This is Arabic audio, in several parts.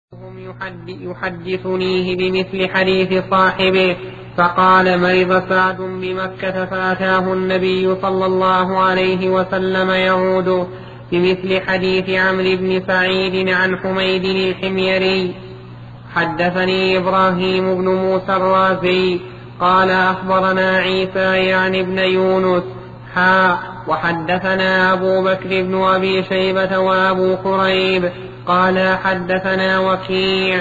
هم يحدثنيه بمثل حديث صاحبه. فقال: مرض سعد بمكة فأتاه النبي صلى الله عليه وسلم يعود بمثل حديث عمرو بن سعيد عن حميد الحميري. حدثني إبراهيم بن موسى الرازي قال: أخبرنا عيسى يعني ابن يونس وحدثنا أبو بكر بن أبي شيبة وأبو قريب قال: حدثنا وكيع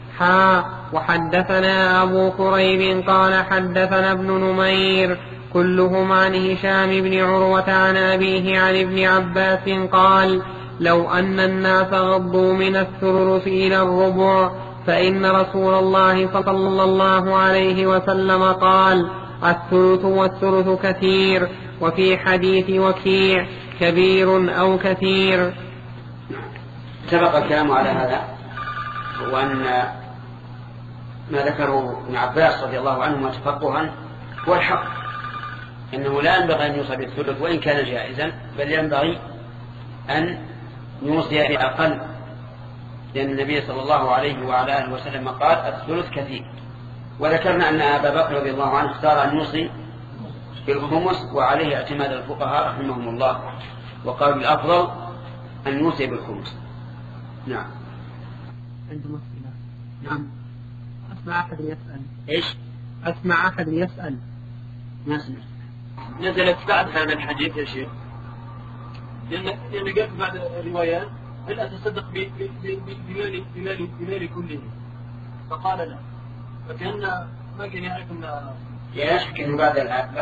وحدثنا أبو قريب قال: حدثنا ابن نمير كلهم عن هشام بن عروة عن أبيه عن ابن عباس قال: لو أن الناس غضوا من الثلث إلى الربع فإن رسول الله صلى الله عليه وسلم قال: الثلث والثلث كثير. وفي حديث وكيع: كبير أو كثير. سبق الكلام على هذا، وأن ما ذكره ابن عباس رضي الله عنهما تفقها هو الحق، إنه لا ينبغي أن يوصى بالثلث وإن كان جائزا، بل ينبغي أن يوصي بأقل، لأن النبي صلى الله عليه وعلى آله وسلم قال: الثلث كثير. وذكرنا أن أبا بكر رضي الله عنه اختار أن يوصي بالخمس، وعليه اعتماد الفقهاء رحمهم الله، وقالوا الأفضل أن يوصي بالخمس. نعم. عندما نعم. أسمع أحد يسأل. إيش؟ أسمع أحد يسأل. ما سمعت. نزلت بعد هذا الحديث يا شيخ، لأن قلت بعد الروايات: هل أتصدق بمالي كله؟ فقال: لا. فكأن ما كان يعرف أن لا يشك أنه بعد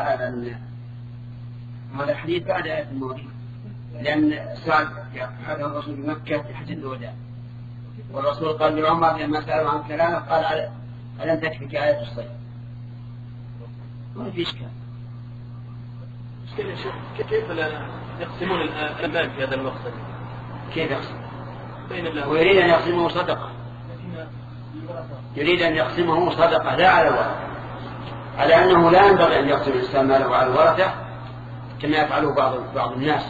هذا الحديث بعد آية المواريث، لأن سعد هذا الرسول بمكة في حجة الوداع، والرسول قال لعمر لما سأله عن كلامه قال: ألم تكفك آية الصيد؟ ما في إشكال. كيف لا يقسمون المال في هذا المقصد؟ كيف يقسم؟ ويريد أن يقسمه صدقة، يريد أن يقسمه صدقة لا على الورثة، على أنه لا ينبغي أن يقسم الإنسان ماله على الورثة كما يفعله بعض الناس،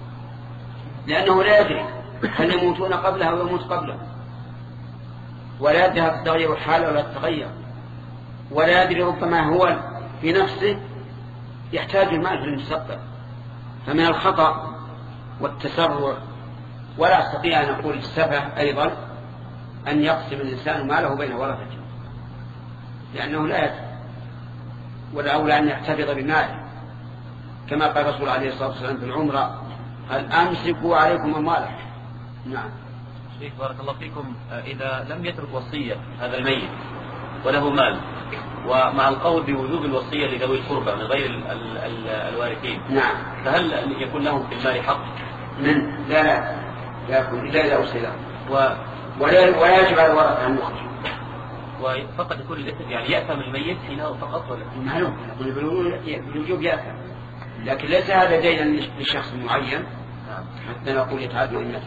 لأنه لا يدري هل يموتون قبلها أو يموت قبله، ولا يدري هل تتغير الحالة ولا تتغير، ولا يدري ربما هو في نفسه يحتاج المال في المستقبل. فمن الخطأ والتسرع، ولا أستطيع أن أقول السفه أيضا، أن يقسم الإنسان ماله بين ورثته، لأنه لا يدري، والأولى أن يحتفظ بماله، كما قال الرسول عليه الصلاة والسلام في العمرة: هل أمسكوا عليكم أموالكم. نعم. شيخ بارك الله فيكم، إذا لم يترك وصية هذا الميت وله مال، ومع القول بوجوب الوصية لذوي القربى من غير الوارثين، نعم، فهل يكون لهم في المال حق؟ لا يكون إلا إذا وصي لهم، ولا يجب على الورثة أن يخرج، وفقط يكون الإثم، يعني يأثم الميت حينه فقط، ولا معلوم بالوجوب يأثم، لكن ليس هذا دينا لشخص معين حتى نقول يتعدى الناس.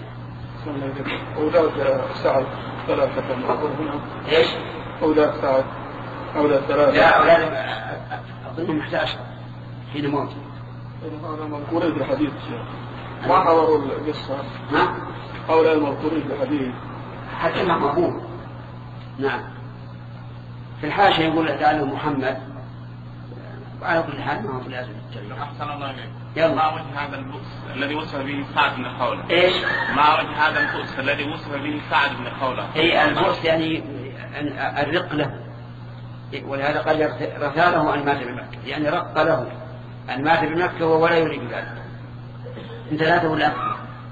أولاد سعد ثلاثة هنا. إيش؟ أولاد سعد أولاد ثلاثة. لا، أولاد أظنهم 11 حين موت. هذا مذكورين في الحديث ما حضروا القصة. ها؟ أولاد المذكورين في الحديث حتى مع أبوه. نعم. في الحاشية يقول تعالى محمد، وعلى كل حال ما هو في لازم الترجمة. أحسن الله إليك. يلا. ما وجه هذا البؤس الذي وصف به سعد بن خولة؟ إيش؟ ما وجه هذا البؤس الذي وصف به سعد بن خولة؟ أي البؤس يعني الرق له، ولهذا قال: رثاله أن مات بمكة، يعني رق له أن مات بمكة ولا يريد ذلك. أنت ثلاثة ولا أكثر؟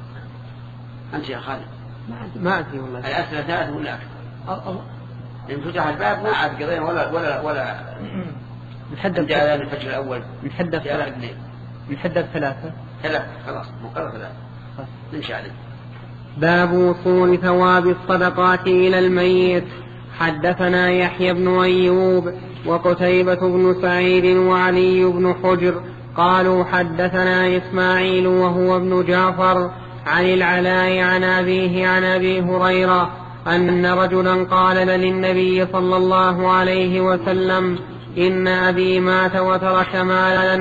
أنت يا خالد ما أدري والله. الأسئلة ثلاثة ولا أكثر؟ إن فتح الباب ما عاد قضينا ولا نتحدث جاء الفجر الأول، نتحدث ثلاثة خلاص مقرر ثلاثة نمشي عليه. باب وصول ثواب الصدقات إلى الميت. حدثنا يحيى بن أيوب وقتيبة بن سعيد وعلي بن حجر قالوا: حدثنا إسماعيل وهو ابن جعفر عن العلاء عن أبيه عن أبي هريرة أن رجلا قال للنبي صلى الله عليه وسلم: إن أبي مات وترك مالا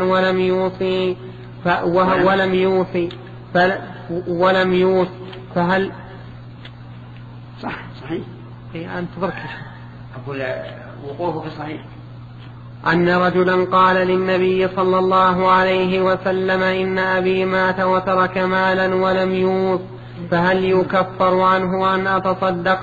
ولم يوصي فهل صحيح أنت تركش. أقول وقوفه في الصحيح. أن رجلا قال للنبي صلى الله عليه وسلم إن أبي مات وترك مالا ولم يوص فهل يكفر عنه أن أتصدق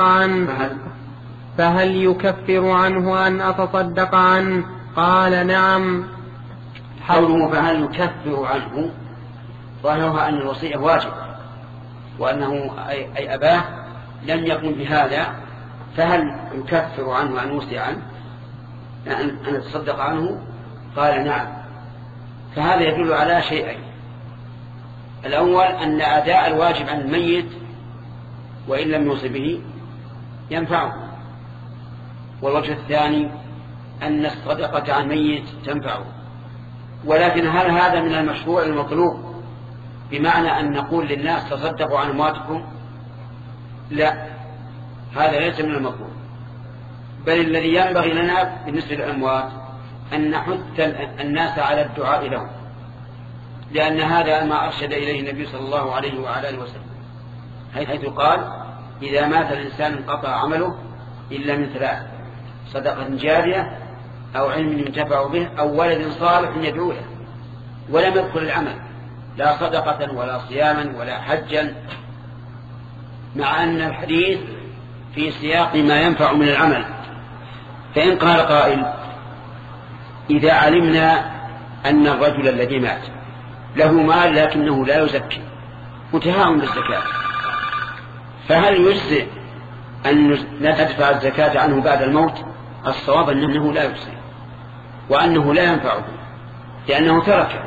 عنه قال نعم. قوله فهل يكفر عنه ظاهرها أن الوصية واجب وأنه أي أباه لم يقم بهذا، فهل يكفر عنه أن يوصي عنه أن يتصدق عنه؟ قال نعم. فهذا يدل على شيئين: الأول أن أداء الواجب عن الميت وإن لم يوصي به ينفعه، والوجه الثاني أن الصدقة عن الميت تنفعه. ولكن هل هذا من المشروع المطلوب بمعنى أن نقول للناس تصدقوا عن أمواتكم؟ لا، هذا ليس من المطلوب، بل الذي ينبغي لنا بالنسبة للأموات أن نحث الناس على الدعاء لهم، لأن هذا ما أرشد إليه النبي صلى الله عليه وعلى آله وسلم، حيث قال: إذا مات الإنسان انقطع عمله إلا من ثلاث: صدقة جارية أو علم ينتفع به أو ولد صالح يدعو له. ولم يدخل العمل لا صدقة ولا صياما ولا حجا، مع أن الحديث في سياق ما ينفع من العمل. فإن قال قائل: إذا علمنا أن الرجل الذي مات له مال لكنه لا يزكي متهاون بالزكاة، فهل يجزئ أن ندفع الزكاة عنه بعد الموت؟ الصواب أنه لا يجزئ وأنه لا ينفعه، لأنه ترك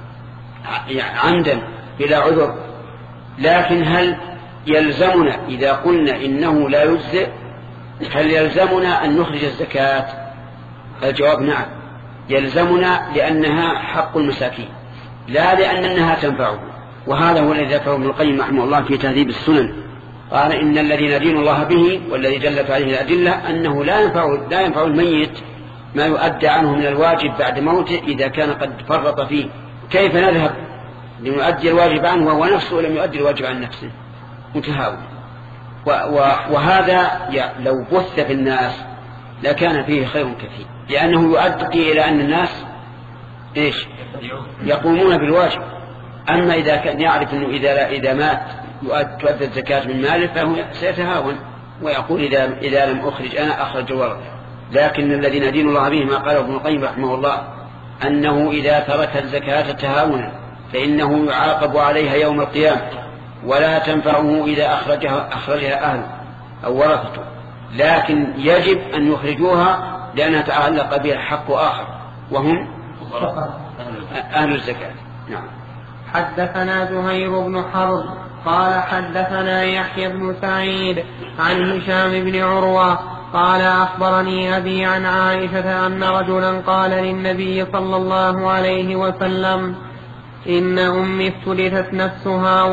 عمدا بلا عذر. لكن هل يلزمنا إذا قلنا إنه لا يجزئ، هل يلزمنا أن نخرج الزكاة؟ الجواب نعم، يلزمنا، لأنها حق المساكين لا لأنها تنفعه. وهذا هو الذي ذكره ابن القيم رحمه الله في تهذيب السنن، قال: إن الذي ندين الله به والذي دلت عليه الأدلة أنه لا ينفع الميت ما يؤدى عنه من الواجب بعد موته إذا كان قد فرط فيه. كيف نذهب لنؤدي الواجب عنه وهو نفسه لم يؤدي الواجب عن نفسه؟ متهاون. وهذا لو بث في الناس لكان فيه خير كثير، لأنه يؤدي إلى أن الناس يقومون بالواجب. أما إذا كان يعرف أنه إذا مات تؤدى الزكاة من ماله فهو سيتهاون ويقول إذا لم أخرج أنا أخرج الورثة. لكن الذي ندين الله به ما قاله ابن القيم رحمه الله، أنه إذا ترك الزكاة تهاونا فإنه يعاقب عليها يوم القيامة، ولا تنفعه إذا أخرجها أهله أو ورثته، لكن يجب أن يخرجوها لأنها تعلق بها حق آخر وهم أهل الزكاة. نعم. حدثنا زهير بن حرب قال حدثنا يحيى بن سعيد عن هشام بن عروة قال أخبرني أبي عن عائشة أن رجلا قال للنبي صلى الله عليه وسلم: إن أمي افتلتت نفسها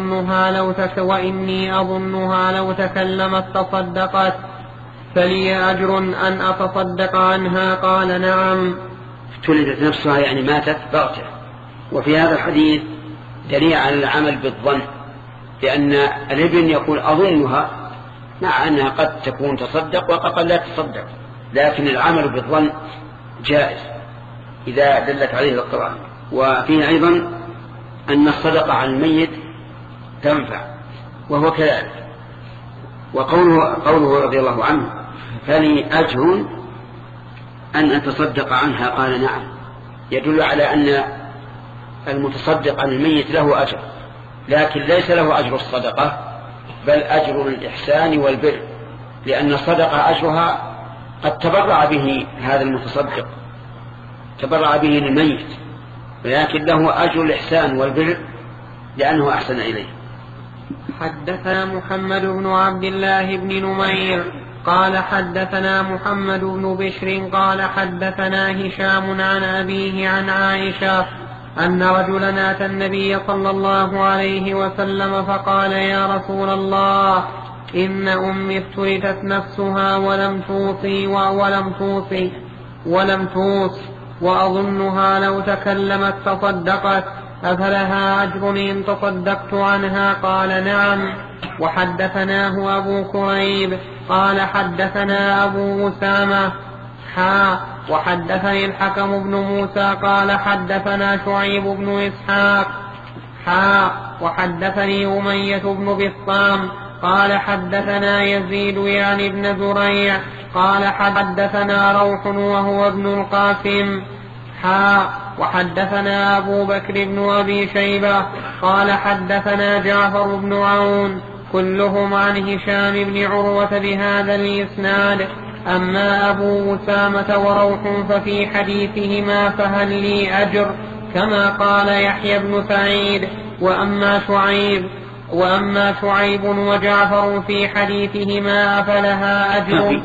وإني أظنها لو تكلمت تصدقت، فلي أجر أن أتصدق عنها؟ قال نعم. افتلتت نفسها يعني ماتت بغتة. وفي هذا الحديث دليل على العمل بالظن، لأن الابن يقول أظنها، مع أنها قد تكون تصدق وقد لا تصدق، لكن العمل بالظن جائز إذا دلت عليه القرآن. وفيه أيضا أن الصدقة عن الميت تنفع وهو كذلك. وقوله رضي الله عنه: فلي أجر أن أتصدق عنها؟ قال نعم، يدل على أن المتصدق عن الميت له أجر، لكن ليس له أجر الصدقة بل أجر الإحسان والبر، لأن الصدقة أجرها قد تبرع به هذا المتصدق، تبرع به للميت، ولكن له أجر الإحسان والبر لأنه أحسن إليه. حدثنا محمد بن عبد الله بن نمير قال حدثنا محمد بن بشر قال حدثنا هشام عن أبيه عن عائشة أن رجلا أتى النبي صلى الله عليه وسلم فقال: يا رسول الله، إن أمي افتلتت نفسها ولم توص وأظنها لو تكلمت تصدقت، أفلها أجر إن تصدقت عنها؟ قال نعم. وحدثناه أبو كريب قال حدثنا أبو أسامة وحدثني الحكم بن موسى قال حدثنا شعيب بن إسحاق وحدثني أمية بن بسطام قال حدثنا يزيد يعني بن زريع قال حدثنا روح وهو ابن القاسم وحدثنا أبو بكر بن أبي شيبة قال حدثنا جعفر بن عون كلهم عن هشام بن عروة بهذا الإسناد. أما أبو أسامة وروح ففي حديثهما فهل لي أجر كما قال يحيى بن سعيد. وأما شعيب وجعفر في حديثهما أفلها أجر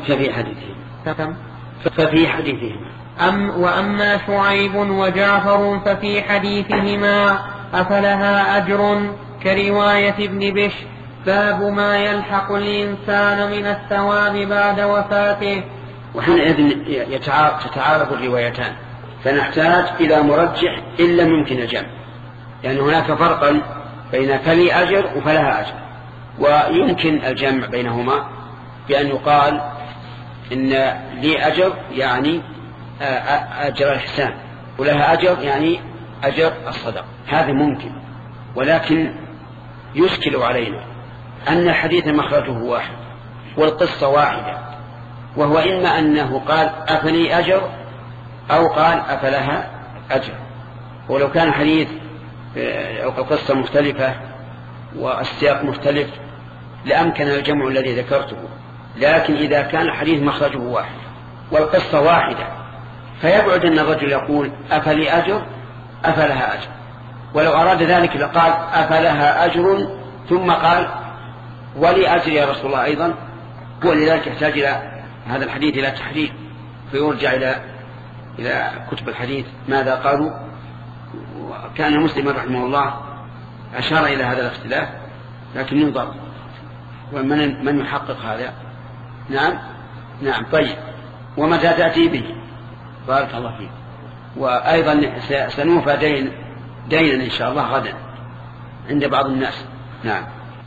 ففي حديثهما وأما شعيب وجعفر ففي حديثهما أفلها أجر كرواية ابن بشر. باب ما يلحق الإنسان من الثواب بعد وفاته. وحينئذ تتعارض الروايتان، فنحتاج إلى مرجح إن لم يمكن الجمع، لأن هناك فرقا بين فلي أجر وفلها أجر، ويمكن الجمع بينهما بأن يقال إن لي أجر يعني أجر الإحسان، ولها أجر يعني أجر الصدق، هذا ممكن. ولكن يشكل علينا أن الحديث مخرجه واحد والقصة واحدة، وهو إما أنه قال أفلي أجر أو قال أفلها أجر. ولو كان حديث القصة مختلفة والسياق مختلف لأمكن الجمع الذي ذكرته، لكن إذا كان الحديث مخرجه واحد والقصة واحدة فيبعد أن الرجل يقول أفلي أجر أفلها أجر، ولو أراد ذلك لقال أفلها أجر ثم قال ولي أجر يا رسول الله أيضا، ولذلك يحتاج إلى هذا الحديث إلى تحرير، فيرجع إلى كتب الحديث ماذا قالوا. وكان مسلم رحمه الله أشار إلى هذا الاختلاف، لكن ينظر ومن يحقق هذا. نعم طيب. ومتى تأتي به؟ بارك الله فيك. وأيضا سنوفى دينا إن شاء الله غدا عند بعض الناس. نعم.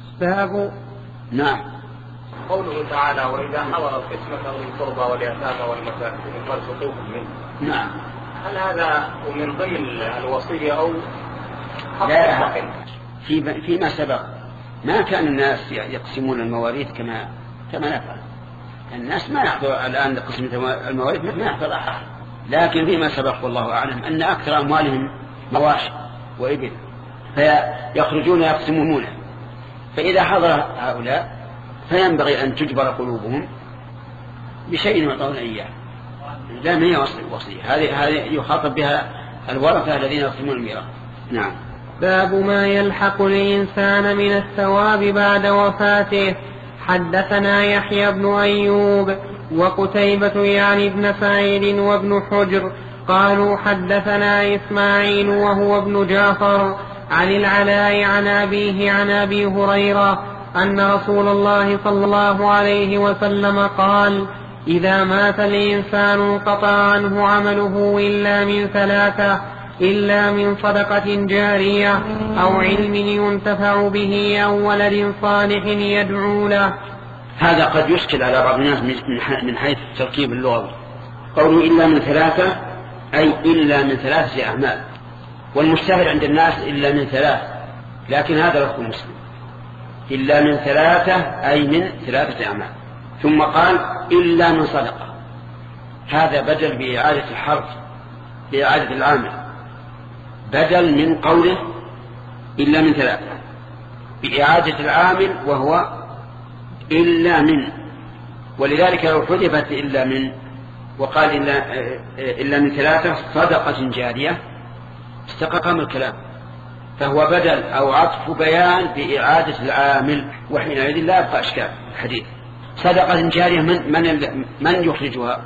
نعم. قوله تعالى وإذا حضر القسمة أولي القربى واليتامى والمساكين فارزقوهم منه. نعم. هل هذا من ضمن الوصية أو لا؟ فيما سبق ما كان الناس يقسمون المواريث كما نفعل. الناس ما يحضر الآن لقسمة المواريث، ما يحضر أحد. لكن فيما سبق والله أعلم أن أكثر أموالهم مواشي وإبل، فيخرجون يقسمونه. فإذا حضر هؤلاء فينبغي أن تجبر قلوبهم بشيء يعطون إياه، لا من وصية. هذه يخاطب بها الورثة الذين يقسمون الميراث. نعم. باب ما يلحق الإنسان من الثواب بعد وفاته. حدثنا يحيى بن أيوب وقتيبة يعني بن سعيد وابن حجر قالوا حدثنا إسماعيل وهو ابن جعفر عن العلاء عن أبيه عن أبي هريرة أن رسول الله صلى الله عليه وسلم قال إذا مات الإنسان انقطع عنه عمله إلا من ثلاثة: إلا من صدقة جارية أو علم ينتفع به أو ولد صالح يدعو له. هذا قد يشكل على بعض الناس من حيث التركيب اللغوي. قوله إلا من ثلاثة أي إلا من 3 أعمال، والمشتهر عند الناس إلا من 3، لكن هذا لفظ مسلم إلا من 3 أي من 3 أعمال. ثم قال إلا من صدقة، هذا بدل بإعادة الحرف بإعادة العامل، بدل من قوله إلا من 3 بإعادة العامل وهو إلا من. ولذلك لو حذفت إلا من وقال إلا من 3 صدقة جارية استقام الكلام، فهو بدل أو عطف بيان بإعادة العامل، وحينئذ لا يبقى أشكال الحديث. صدقة جارية من يخرجها؟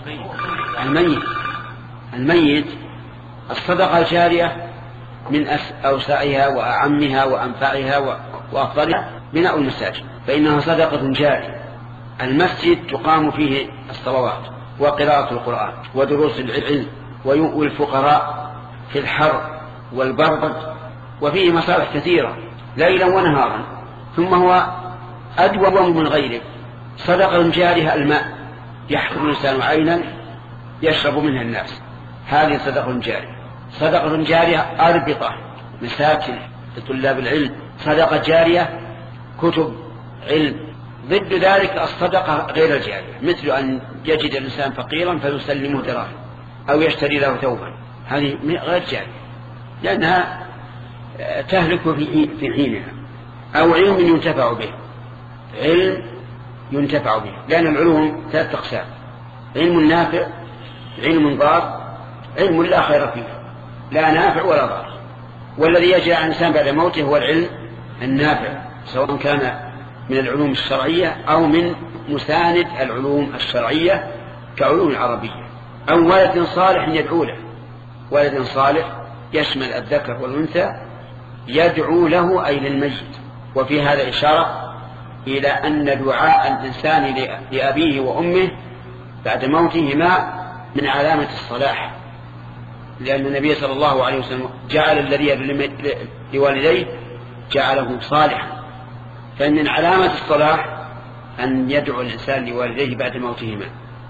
الميت. الصدقة الجارية من أوسعها وأعمها وأنفعها وأفضلها بناء المساجد، فإنها صدقة جارية. المسجد تقام فيه الصلوات وقراءة القرآن ودروس العلم والفقراء في الحر والبرد، وفيه مصالح كثيرة ليلا ونهارا، ثم هو أدوم من غيره. صدقة جارية الماء يحفر الإنسان عينا يشرب منها الناس، هذه صدقة جارية. صدقة جارية أربطة مساكن لطلاب العلم، صدقة جارية كتب علم. ضد ذلك الصدقة غير الجارية، مثل أن يجد الإنسان فقيرا فيسلمه دراهم أو يشتري له ثوبا، هذه غير جارية لأنها تهلك في حينها. أو علم ينتفع به، علم ينتفع به، لأن العلوم 3 أقسام: علم نافع، علم ضار، علم لا خير فيه لا نافع ولا ضار. والذي يجري على الإنسان بعد موته هو العلم النافع، سواء كان من العلوم الشرعية أو من مساند العلوم الشرعية كعلوم العربية. أو ولد صالح يدعو له، ولد صالح يشمل الذكر والأنثى يدعو له أي للميت. وفي هذا إشارة إلى أن دعاء الإنسان لأبيه وأمه بعد موتهما من علامة الصلاح، لأن النبي صلى الله عليه وسلم جعل الذي لوالديه جعله صالحا، فإن من علامة الصلاح أن يدعو الإنسان لوالديه بعد موتهما.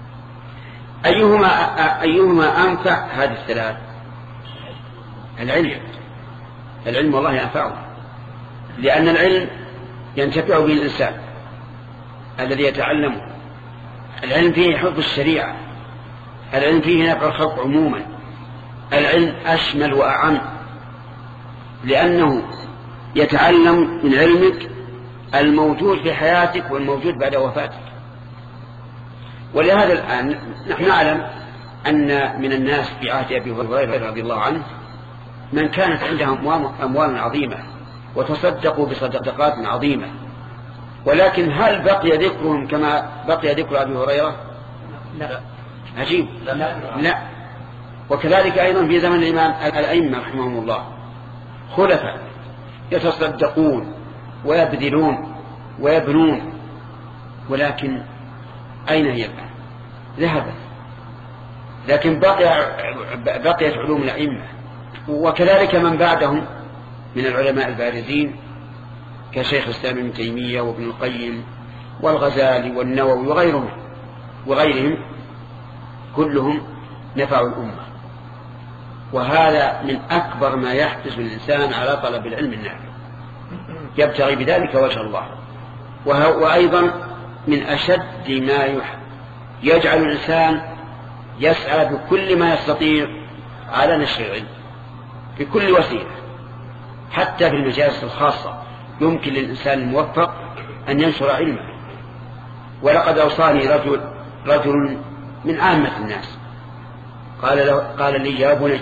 أيهما أنفع؟ هذه الثلاث. العلم والله ينفعه، لأن العلم ينتفع به الإنسان الذي يتعلمه. العلم فيه حفظ الشريعة، العلم فيه نفع الخلق عموما. العلم أشمل وأعم، لأنه يتعلم من علمك الموجود في حياتك والموجود بعد وفاتك. ولهذا الآن نحن نعلم أن من الناس في عهد أبي هريرة رضي الله عنه من كانت عندهم أموال عظيمة وتصدقوا بصدقات عظيمة، ولكن هل بقي ذكرهم كما بقي ذكر أبي هريرة؟ لا. عجيب. لا. وكذلك أيضا في زمن الإمام الأئمة رحمهم الله خلفاء يتصدقون ويبذلون ويبنون، ولكن أين هي الآن؟ ذهبت. لكن بقيت علوم الأئمة، وكذلك من بعدهم من العلماء البارزين كشيخ الإسلام ابن تيمية وابن القيم والغزالي والنووي وغيرهم كلهم نفعوا الأمة. وهذا من أكبر ما يحدث الإنسان على طلب العلم النافع، يبتغي بذلك وجه الله. وأيضا من أشد ما يجعل الإنسان يسعى بكل ما يستطيع على نشر العلم بكل وسيلة، حتى في المجالس الخاصة يمكن للإنسان الموفق أن ينشر علمه. ولقد أوصاني رجل من عامة الناس قال لي: يا بني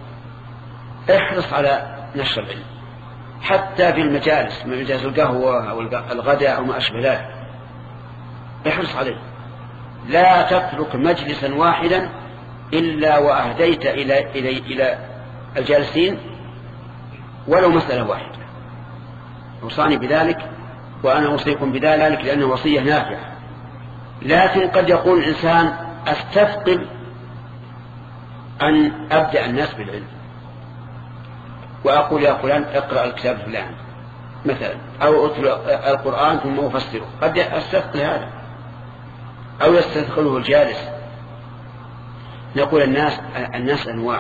احرص على نشر العلم، حتى في المجالس، من مجالس القهوة أو الغداء أو ما أشبه ذلك، احرص عليه. لا تترك مجلسا واحدا إلا وأهديت إلى الجالسين ولو مسألة واحدة. أوصاني بذلك وأنا أوصيكم بذلك لأنه وصية نافعة. لكن قد يقول الإنسان: أستثقل أن أبدأ الناس بالعلم وأقول: يا فلان اقرأ الكتاب فلان مثلا، أو أتلو القرآن ثم أفسره. قد أستثقل هذا، أو يستثقله الجالس. نقول الناس أنواع.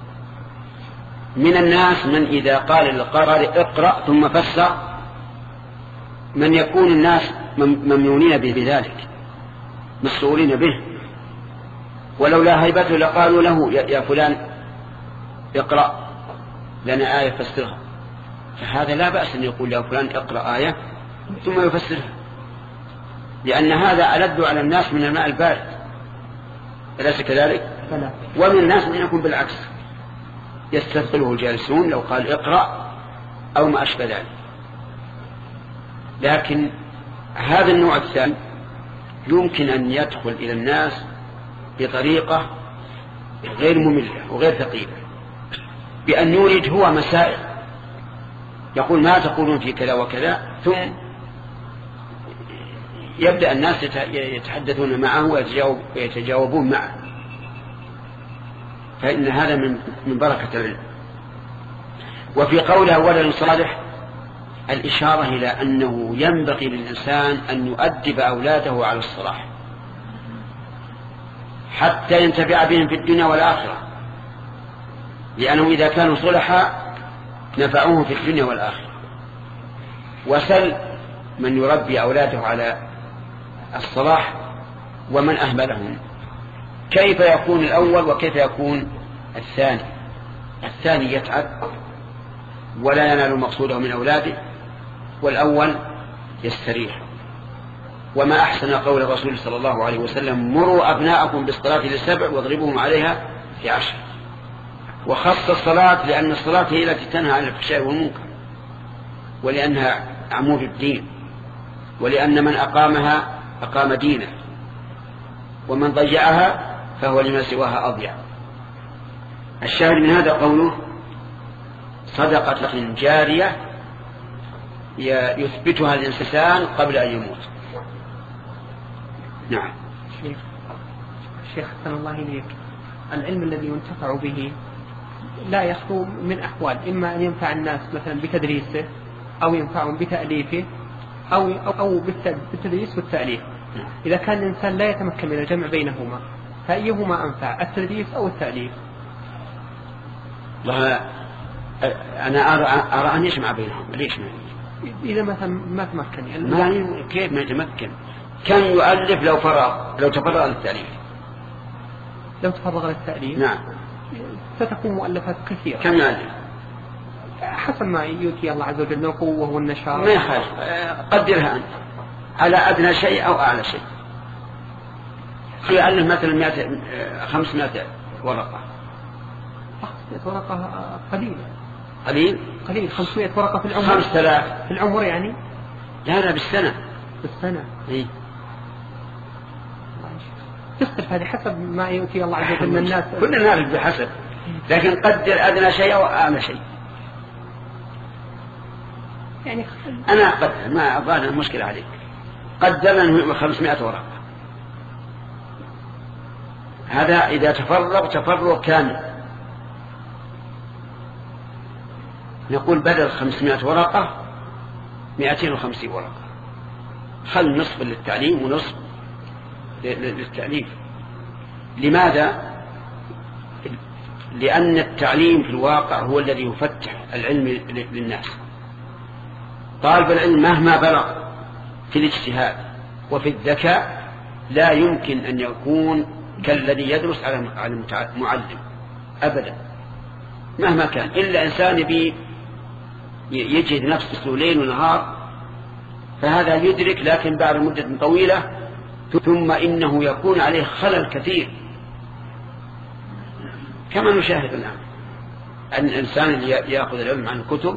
من الناس من إذا قال للقارئ اقرأ ثم فسر، من يكون الناس ممنونين بذلك مسؤولين به، ولولا هيبته لقالوا له: يا فلان اقرأ لنا آية فسرها. فهذا لا بأس أن يقول: يا فلان اقرأ آية ثم يفسرها، لأن هذا ألد على الناس من الماء البارد، أليس كذلك؟ ومن الناس من يكون بالعكس، يستثقله الجالسون لو قال اقرأ أو ما أشبه ذلك. لكن هذا النوع الثاني يمكن أن يدخل إلى الناس بطريقة غير مملة وغير ثقيلة، بأن يورد هو مسائل، يقول: ما تقولون في كذا وكذا، ثم يبدأ الناس يتحدثون معه ويتجاوبون معه. فإن هذا من بركة العلم. وفي قوله: ولد صالح الإشارة إلى أنه ينبغي للإنسان أن يؤدب أولاده على الصلاح حتى ينتفع بهم في الدنيا والآخرة، لأنه إذا كانوا صلحاء نفعوه في الدنيا والآخرة. وسل من يربي أولاده على الصلاح ومن أهملهم، كيف يكون الأول وكيف يكون الثاني؟ الثاني يتعب ولا ينال مقصوده من أولاده، والأول يستريح. وما أحسن قول الرسول صلى الله عليه وسلم: مروا أبناءكم بالصلاة ل7 واضربوهم عليها في 10. وخص الصلاة لأن الصلاة هي التي تنهى عن الفحشاء والمنكر، ولأنها عمود الدين، ولأن من أقامها أقام دينه، ومن ضيعها فهو لما سواها أضيع. الشاهد من هذا قوله: صدقة جارية يثبتها الإنسان قبل أن يموت. نعم. شيخ أحسن الله إليك، العلم الذي ينتفع به لا يخلو من أحوال، إما أن ينفع الناس مثلا بتدريسه، أو ينفعهم بتأليفه، أو بالتدريس والتأليف. إذا كان الإنسان لا يتمكن من الجمع بينهما فأيهما أنفع، التدريس أو التأليف؟ أنا أرى أن يجمع بينهم. ليش ما إذا مثلا ما تمكن يعني كيف ما يتمكن؟ كان يؤلف لو تفرغ للتأليف. لو تفرغ للتأليف نعم ستكون مؤلفات كثيرة. كم يؤلف؟ حسب ما يؤتي الله عز وجل من القوة والنشاط. ما يخالف، قدرها أنت على أدنى شيء أو أعلى شيء. يؤلف مثلا 500 ورقة. 500 ورقة قليل 500 ورقة في العمر. 5000 في العمر يعني؟ لا بالسنة. إيه؟ تختلف هذه حسب ما يؤتي الله عز وجل من الناس. كلنا نعرف بحسب، لكن قدر أدنى شيء أو أعلى شيء. يعني أنا أقدر، ما أبغى المشكلة عليك. قدر أنه 500 ورقة. هذا إذا تفرغ كامل. نقول بدل 500 ورقة 250 ورقة، خل نصف للتعليم ونصف للتأليف. لماذا؟ لأن التعليم في الواقع هو الذي يفتح العلم للناس. طالب العلم مهما بلغ في الاجتهاد وفي الذكاء لا يمكن أن يكون كالذي يدرس على المعلم أبدا مهما كان، إلا إنسان يجهد نفسه ليل ونهار، فهذا يدرك، لكن بعد مدة طويلة ثم إنه يكون عليه خلل كثير، كما نشاهد الآن أن الإنسان اللي يأخذ العلم عن الكتب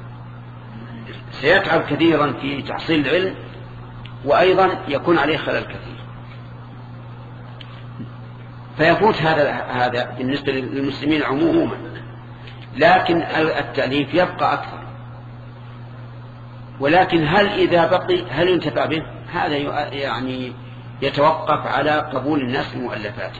سيتعب كثيرا في تحصيل العلم، وأيضا يكون عليه خلل كثير، فيفوت هذا بالنسبة للمسلمين عموما. لكن التأليف يبقى أكثر. ولكن هل إذا بقي هل ينتفع به؟ هذا يعني يتوقف على قبول الناس لمؤلفاته.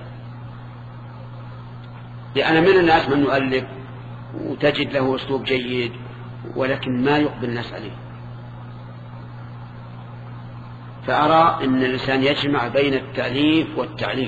لأن من الناس من يؤلف وتجد له أسلوب جيد ولكن ما يقبل الناس عليه. فأرى أن الإنسان يجمع بين التأليف والتعليم،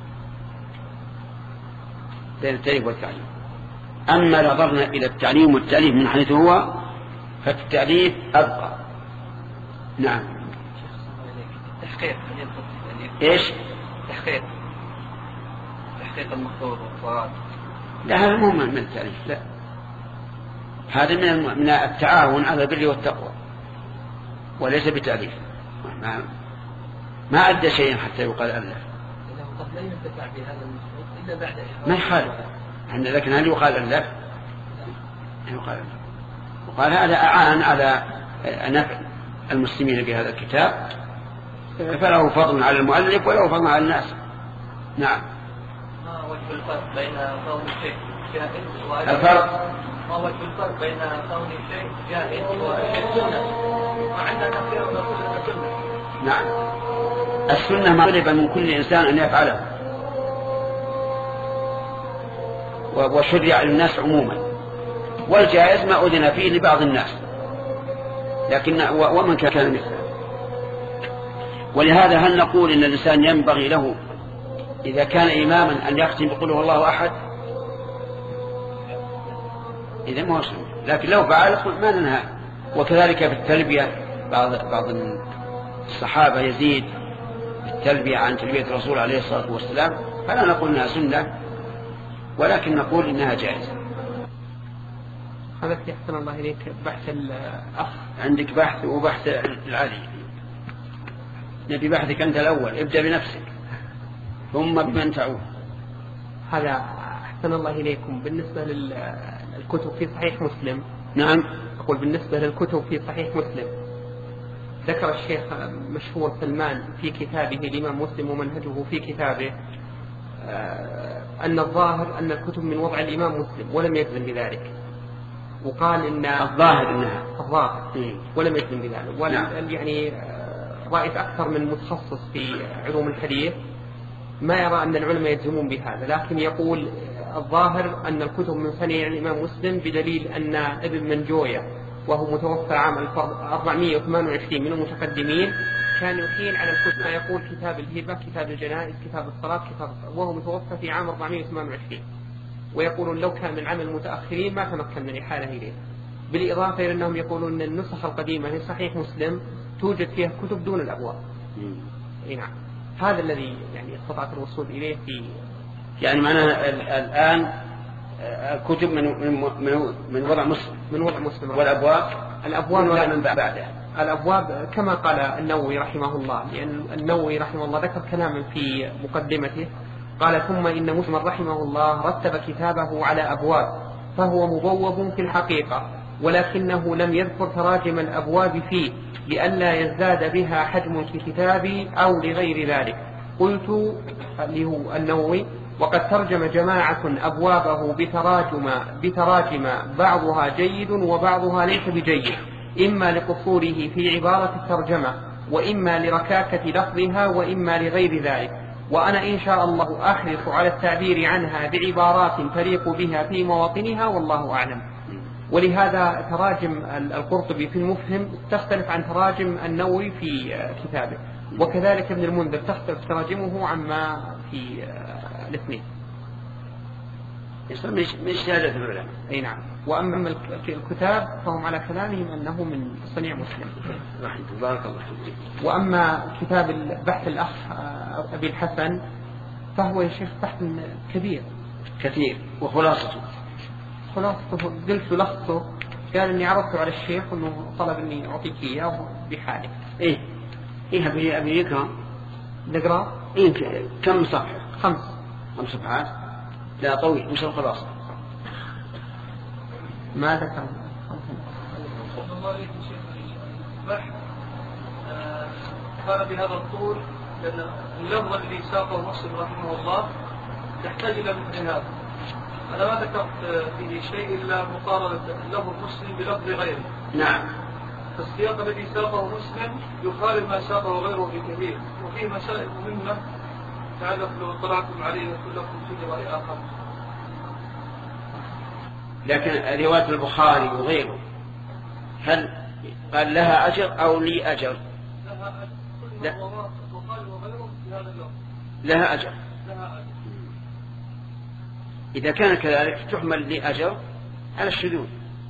بين التأليف والتعليم. أما نظرنا إلى التعليم والتأليف من حيث هو فالتأليف أبقى. نعم. تحقيق إيش؟ تحقيق المخطوط والصواب. لا هذا مو من التأليف، لا هذا من التعاون على البر والتقوى وليس بتأليف. ما أدى شيئا حتى يقال ألف. لا ينتفع بهذا المخطوط إلا بعد ما يخالف، لكن هل يقال ألف؟ يقال ألف. وقال هذا أعان على نفع المسلمين بهذا الكتاب، فله فضل على المؤلف وله فضل على الناس. نعم. ما وجه الفرق بين كون الشيء جائز الفرق ما وجه الفرق بين كون الشيء جائز والشيء سنة؟ مع أننا كثيرا نقول أنها سنة. نعم. السنة ما طلب من كل إنسان أن يفعله، وشرع للناس عموما، والجائز ما أذن فيه لبعض الناس. لكن ومن كان مثله. ولهذا هل نقول إن الإنسان ينبغي له إذا كان إماما أن يختم بقوله الله أحد؟ إذا ما وصل، لكن لو فعل ما ننهى. وكذلك في التلبية بعض الصحابة يزيد التلبية عن تلبية الرسول عليه الصلاة والسلام، فلا نقول إنها سنة، ولكن نقول إنها جائزة. هذا يحسن الله إليك بحث الأخ. عندك بحث وبحث العالي. نبي بحثك أنت الأول، ابدأ بنفسك ثم بمن تعود. هذا أحسن الله إليكم بالنسبة للكتب في صحيح مسلم. نعم. أقول بالنسبة للكتب في صحيح مسلم، ذكر الشيخ مشهور سلمان في كتابه الإمام مسلم ومنهجه في كتابه أن الظاهر أن الكتب من وضع الإمام مسلم ولم يجزم بذلك، وقال إن الظاهر إنها الظاهر ولم يجزم بذلك. نعم. يعني رأيت أكثر من متخصص في علوم الحديث ما يرى أن العلماء يجزمون بهذا، لكن يقول الظاهر أن الكتب من صنيع الإمام مسلم، بدليل أن ابن منجوية وهو متوفى عام 428 من المتقدمين كان يحيل على الكتب، يقول كتاب الهبة، كتاب الجنائز، كتاب الصلاة، وهو متوفى في عام 428، ويقولون لو كان من عمل المتأخرين ما تمكن من إحالة إليه. بالإضافة إلى أنهم يقولون أن النسخ القديمة لصحيح مسلم توجد فيها كتب دون الأبواب. نعم. هذا الذي يعني استطعت الوصول إليه في يعني معناها الآن كتب من وضع مسلم، والأبواب من بعدها. الأبواب كما قال النووي رحمه الله، لأن النووي رحمه الله ذكر كلاما في مقدمته قال: ثم إن مسلم رحمه الله رتب كتابه على أبواب، فهو مبوب في الحقيقة، ولكنه لم يذكر تراجم الأبواب فيه لئلا يزداد بها حجم كتابي أو لغير ذلك. قلت له النووي: وقد ترجم جماعة أبوابه بتراجم بعضها جيد وبعضها ليس بجيد، إما لقصوره في عبارة الترجمة، وإما لركاكة لفظها، وإما لغير ذلك، وأنا إن شاء الله أحرص على التعبير عنها بعبارات تليق بها في مواطنها، والله أعلم. ولهذا تراجم القرطبي في المفهم تختلف عن تراجم النووي في كتابه، وكذلك ابن المنذر تختلف تراجمه عما في الاثنين. من شهادة العلماء. أي نعم. وأما الكتاب فهم على كلامهم أنه من صنيع مسلم. بارك الله فيك. وأما كتاب بحث الأخ أبي الحسن فهو يا شيخ بحث كثير وخلاصته قلت لخصه، قال إني عرضت على الشيخ أنه طلب إني أعطيك إياه بحاله. إيه أبي يقرأ نقرأ. إيه كم صفحة؟ 5 صفحات. لا طويل، مش الخلاصة. ما ذكر. قال بهذا الطول لأن اللفظ الذي ساقه مسلم رحمه الله يحتاج إلى مثل هذا. أنا ما ذكرت فيه شيء إلا مقارنة لفظ مسلم بلفظ غيره. نعم. فالسياق الذي ساقه مسلم يخالف ما ساقه غيره بكثير، وفيه مسائل مهمة تعلق لو اطلعتم عليه يقول لكم فيه رأي آخر. لكن رواية البخاري وغيره هل قال لها أجر أو لي أجر؟ لها أجر. البخاري وغيره في هذا اللفظ لها أجر. لها أجر. إذا كان كذلك تحمل لي أجر على الشذوذ،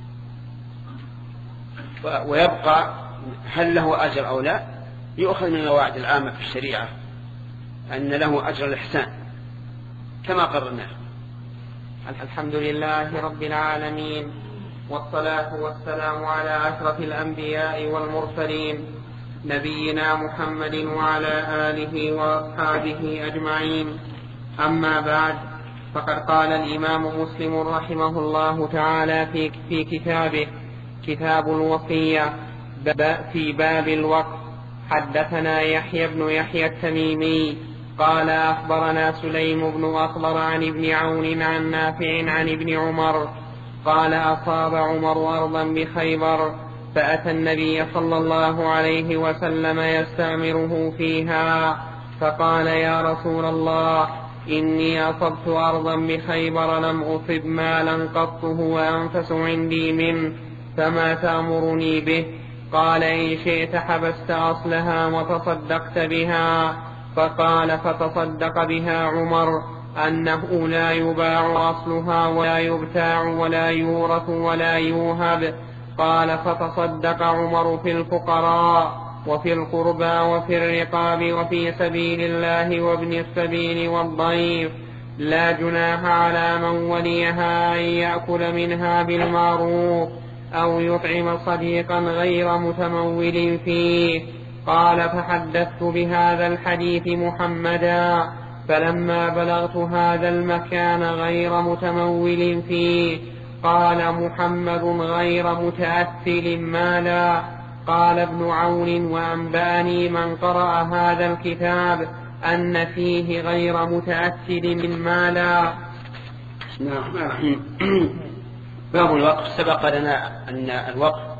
ويبقى هل له أجر أو لا يؤخذ من القواعد العامة في الشريعة أن له أجر الإحسان كما قررناه. الحمد لله رب العالمين، والصلاة والسلام على أشرف الأنبياء والمرسلين نبينا محمد وعلى آله وأصحابه أجمعين. أما بعد، فقد قال الإمام مسلم رحمه الله تعالى في كتابه كتاب الوصية في باب الوقف: حدثنا يحيى بن يحيى التميمي قال أخبرنا سليم بن أخضر عن ابن عون عن نافع عن ابن عمر قال: أصاب عمر أرضا بخيبر، فأتى النبي صلى الله عليه وسلم يستأمره فيها، فقال: يا رسول الله، إني أصبت أرضا بخيبر لم أصب مالا قط هو أنفس عندي منه، فما تأمرني به؟ قال إن شئت حبست أصلها وتصدقت بها. فقال فتصدق بها عمر أنه لا يباع أصلها ولا يبتاع ولا يورث ولا يوهب. قال فتصدق عمر في الفقراء وفي القربى وفي الرقاب وفي سبيل الله وابن السبيل والضيف. لا جناح على من وليها أن يأكل منها بالمعروف أو يطعم صديقا غير متمول فيه. قال فحدثت بهذا الحديث محمدا فلما بلغت هذا المكان غير متمول فيه قال محمد غير متأثل مالا. قال ابن عون وأنبأني من قرأ هذا الكتاب أن فيه غير متأثل مالا. بسم الله الرحمن الرحيم. باب الوقف. سبق لنا أن الوقف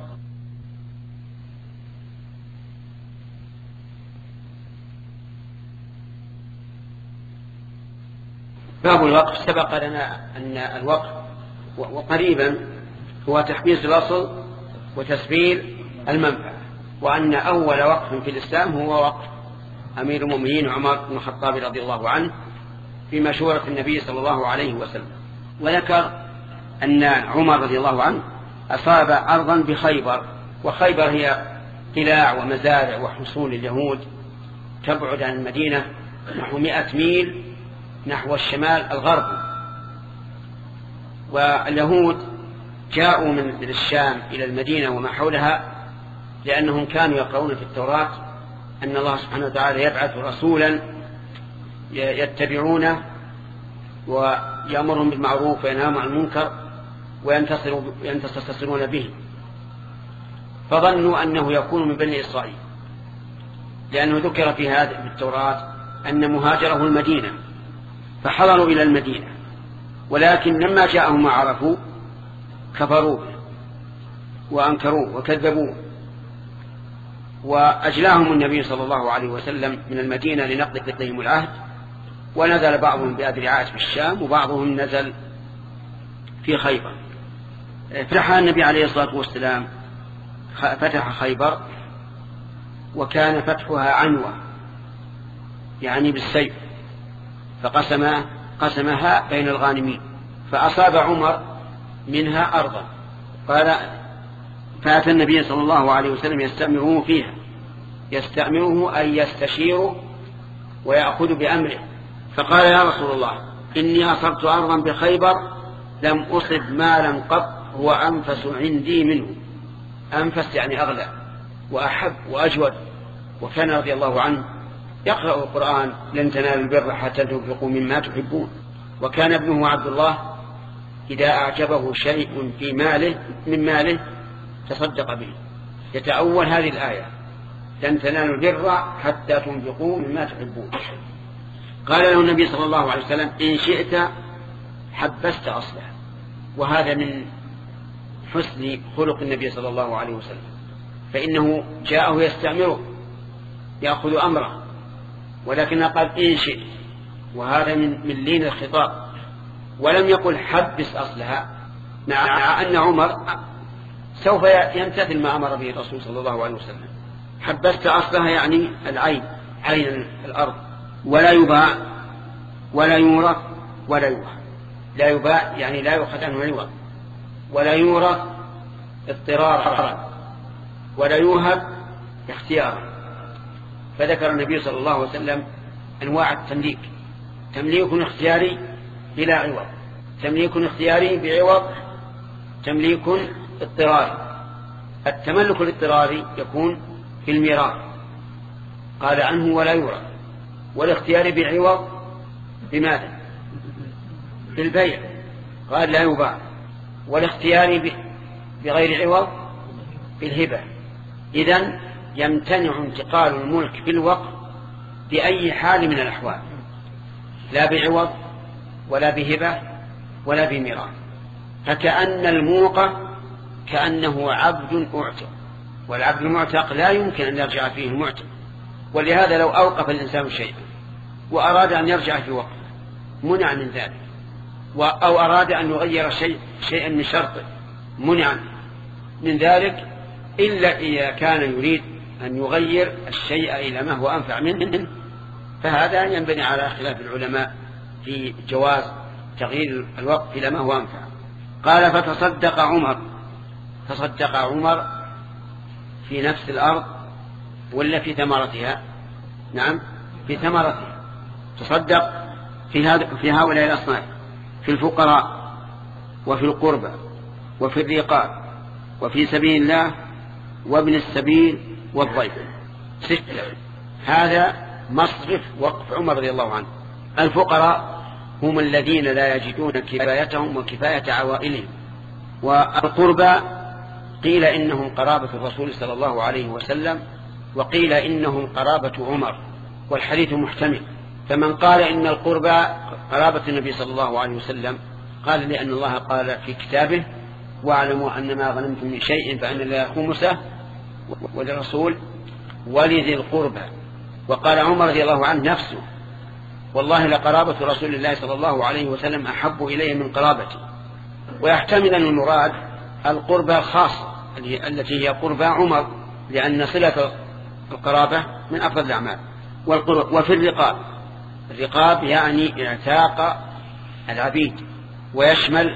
سبق لنا أن الوقف وقريبا هو تحبيس الأصل وتسبيل المنفعة، وأن أول وقف في الإسلام هو وقف أمير المؤمنين عمر بن الخطاب رضي الله عنه في مشورة النبي صلى الله عليه وسلم. وذكر أن عمر رضي الله عنه أصاب أرضا بخيبر، وخيبر هي قلاع ومزارع وحصول اليهود تبعد عن المدينة نحو 100 ميل نحو الشمال الغربي. واليهود جاءوا من الشام إلى المدينة وما حولها لأنهم كانوا يقرؤون في التوراة أن الله سبحانه وتعالى يبعث رسولا يتبعونه ويأمرهم بالمعروف وينهاهم عن المنكر وينتصرون به، فظنوا أنه يكون من بني إسرائيل، لأنه ذكر في هذا التوراة أن مهاجره المدينة، فحضروا إلى المدينة. ولكن لما جاءهم ما عرفوا كفروا به وأنكروه وكذبوه، وأجلاهم النبي صلى الله عليه وسلم من المدينة لنقض ضدهم العهد. ونزل بعضهم بأبي رعاس في الشام وبعضهم نزل في خيبر. فتح النبي عليه الصلاة والسلام فتح خيبر، وكان فتحها عنوة يعني بالسيف، فقسمها بين الغانمين، فأصاب عمر منها أرضا. قال فأتى النبي صلى الله عليه وسلم يستأمره فيها، يستأمره أن يستشيره ويأخذ بأمره. فقال يا رسول الله إني أصبت أرضا بخيبر لم أصب مالا قط هو أنفس عندي منه. أنفس يعني أغلى وأحب وأجود. وكان رضي الله عنه يقرأ القرآن لن تنالوا البر حتى تنفقوا مما تحبون. وكان ابنه عبد الله إذا أعجبه شيء في ماله من ماله تصدق به، يتأول هذه الآية لن تنالوا البر حتى تنفقوا مما تحبون. قال له النبي صلى الله عليه وسلم إن شئت حبست أصلها. وهذا من حسن خلق النبي صلى الله عليه وسلم، فإنه جاءه يستأمره يأخذ أمره، ولكن قال إن شئت، وهذا من لين الخطاب. ولم يقل حبس أصلها، مع أن عمر سوف يمتثل ما أمر به الرسول صلى الله عليه وسلم. حبست أصلها يعني العين، عين الأرض، ولا يباع ولا يورث ولا يوهب. لا يباع يعني لا يؤخذ عنه عوض، ولا يورث اضطرارا، ولا يوهب اختيارا. فذكر النبي صلى الله عليه وسلم أنواع التمليك: تمليك اختياري بلا عوض، تمليك اختياري بعوض، تمليك اضطراري. التملك الاضطراري يكون في الميراث، قال عنه ولا يورث. والاختياري بعوض بماذا؟ بالبيع، قال لا يباع. والاختياري بغير عوض بالهبة. إذن يمتنع انتقال الملك بالوقف بأي حال من الأحوال، لا بعوض ولا بهبة ولا بميراث. فكأن الموقع كأنه عبد أعتق، والعبد المعتق لا يمكن أن يرجع فيه المعتق. ولهذا لو أوقف الإنسان شيئا وأراد أن يرجع في وقفه منع من ذلك، أو أراد أن يغير شيئا من شرطه منع من ذلك، إلا إذا كان يريد أن يغير الشيء إلى ما هو أنفع منه، فهذا ينبني على خلاف العلماء في جواز تغيير الوقف إلى ما هو أنفع. قال فتصدق عمر. تصدق عمر في نفس الأرض ولا في ثمرتها؟ نعم في ثمرتها. تصدق في هؤلاء الأصناف: في الفقراء وفي القربى وفي الرقاب وفي سبيل الله وابن السبيل والضيف. 6. هذا مصرف وقف عمر رضي الله عنه. الفقراء هم الذين لا يجدون كفايتهم وكفاية عوائلهم. والقربى قيل إنهم قرابة الرسول صلى الله عليه وسلم، وقيل إنهم قرابة عمر، والحديث محتمل. فمن قال إن القربى قرابة النبي صلى الله عليه وسلم قال لأن الله قال في كتابه: واعلموا أن ما غنمتم من شيء فأن لله خمسه وللرسول ولذي القربى. وقال عمر رضي الله عنه نفسه: والله لقرابة رسول الله صلى الله عليه وسلم أحب إلي من قرابتي. ويحتمل أن المراد القربى الخاصة التي هي قربى عمر، لأن صلة القرابة من أفضل الأعمال. وفي الرقاب يعني اعتاق العبيد، ويشمل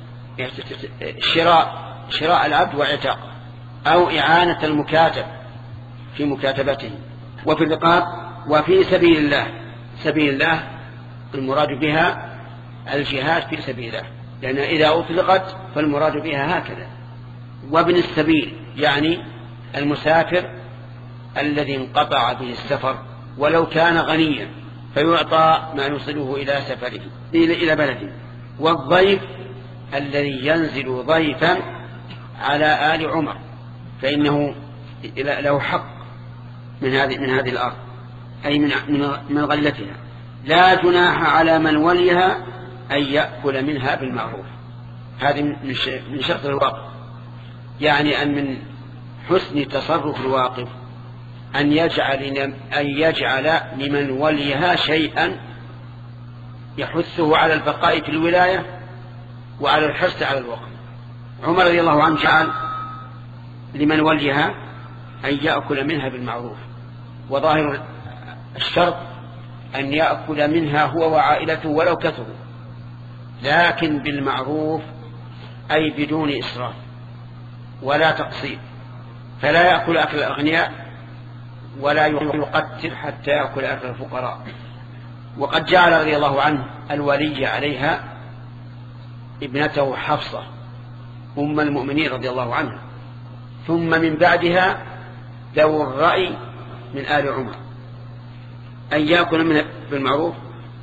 شراء العبد واعتاقه أو إعانة المكاتب في مكاتبته. وفي الرقاب وفي سبيل الله. سبيل الله المراد بها الجهاد في سبيل الله، لأن إذا أطلقت فالمراد بها هكذا. وابن السبيل يعني المسافر الذي انقطع به السفر ولو كان غنيا، فيعطى ما يوصله إلى سفره إلى بلده. والضيف الذي ينزل ضيفا على آل عمر، فإنه له حق من هذه الأرض، أي من غلتها. لا جناح على من وليها أن يأكل منها بالمعروف. هذه من شرط الواقف، يعني أن من حسن تصرف الواقف أن يجعل لمن وليها شيئا يحثه على البقاء في الولاية وعلى الحرص على الوقف. عمر رضي الله عنه جعل لمن وليها أن يأكل منها بالمعروف، وظاهر الشرط أن يأكل منها هو وعائلته ولو كثروا، لكن بالمعروف أي بدون إسراف ولا تقصير. فلا يأكل أكل الأغنياء ولا يقتل حتى يأكل أكل الفقراء. وقد جعل رضي الله عنه الولي عليها ابنته حفصة أم المؤمنين رضي الله عنها، ثم من بعدها ذو الرأي من آل عمر أن يأكل منها بالمعروف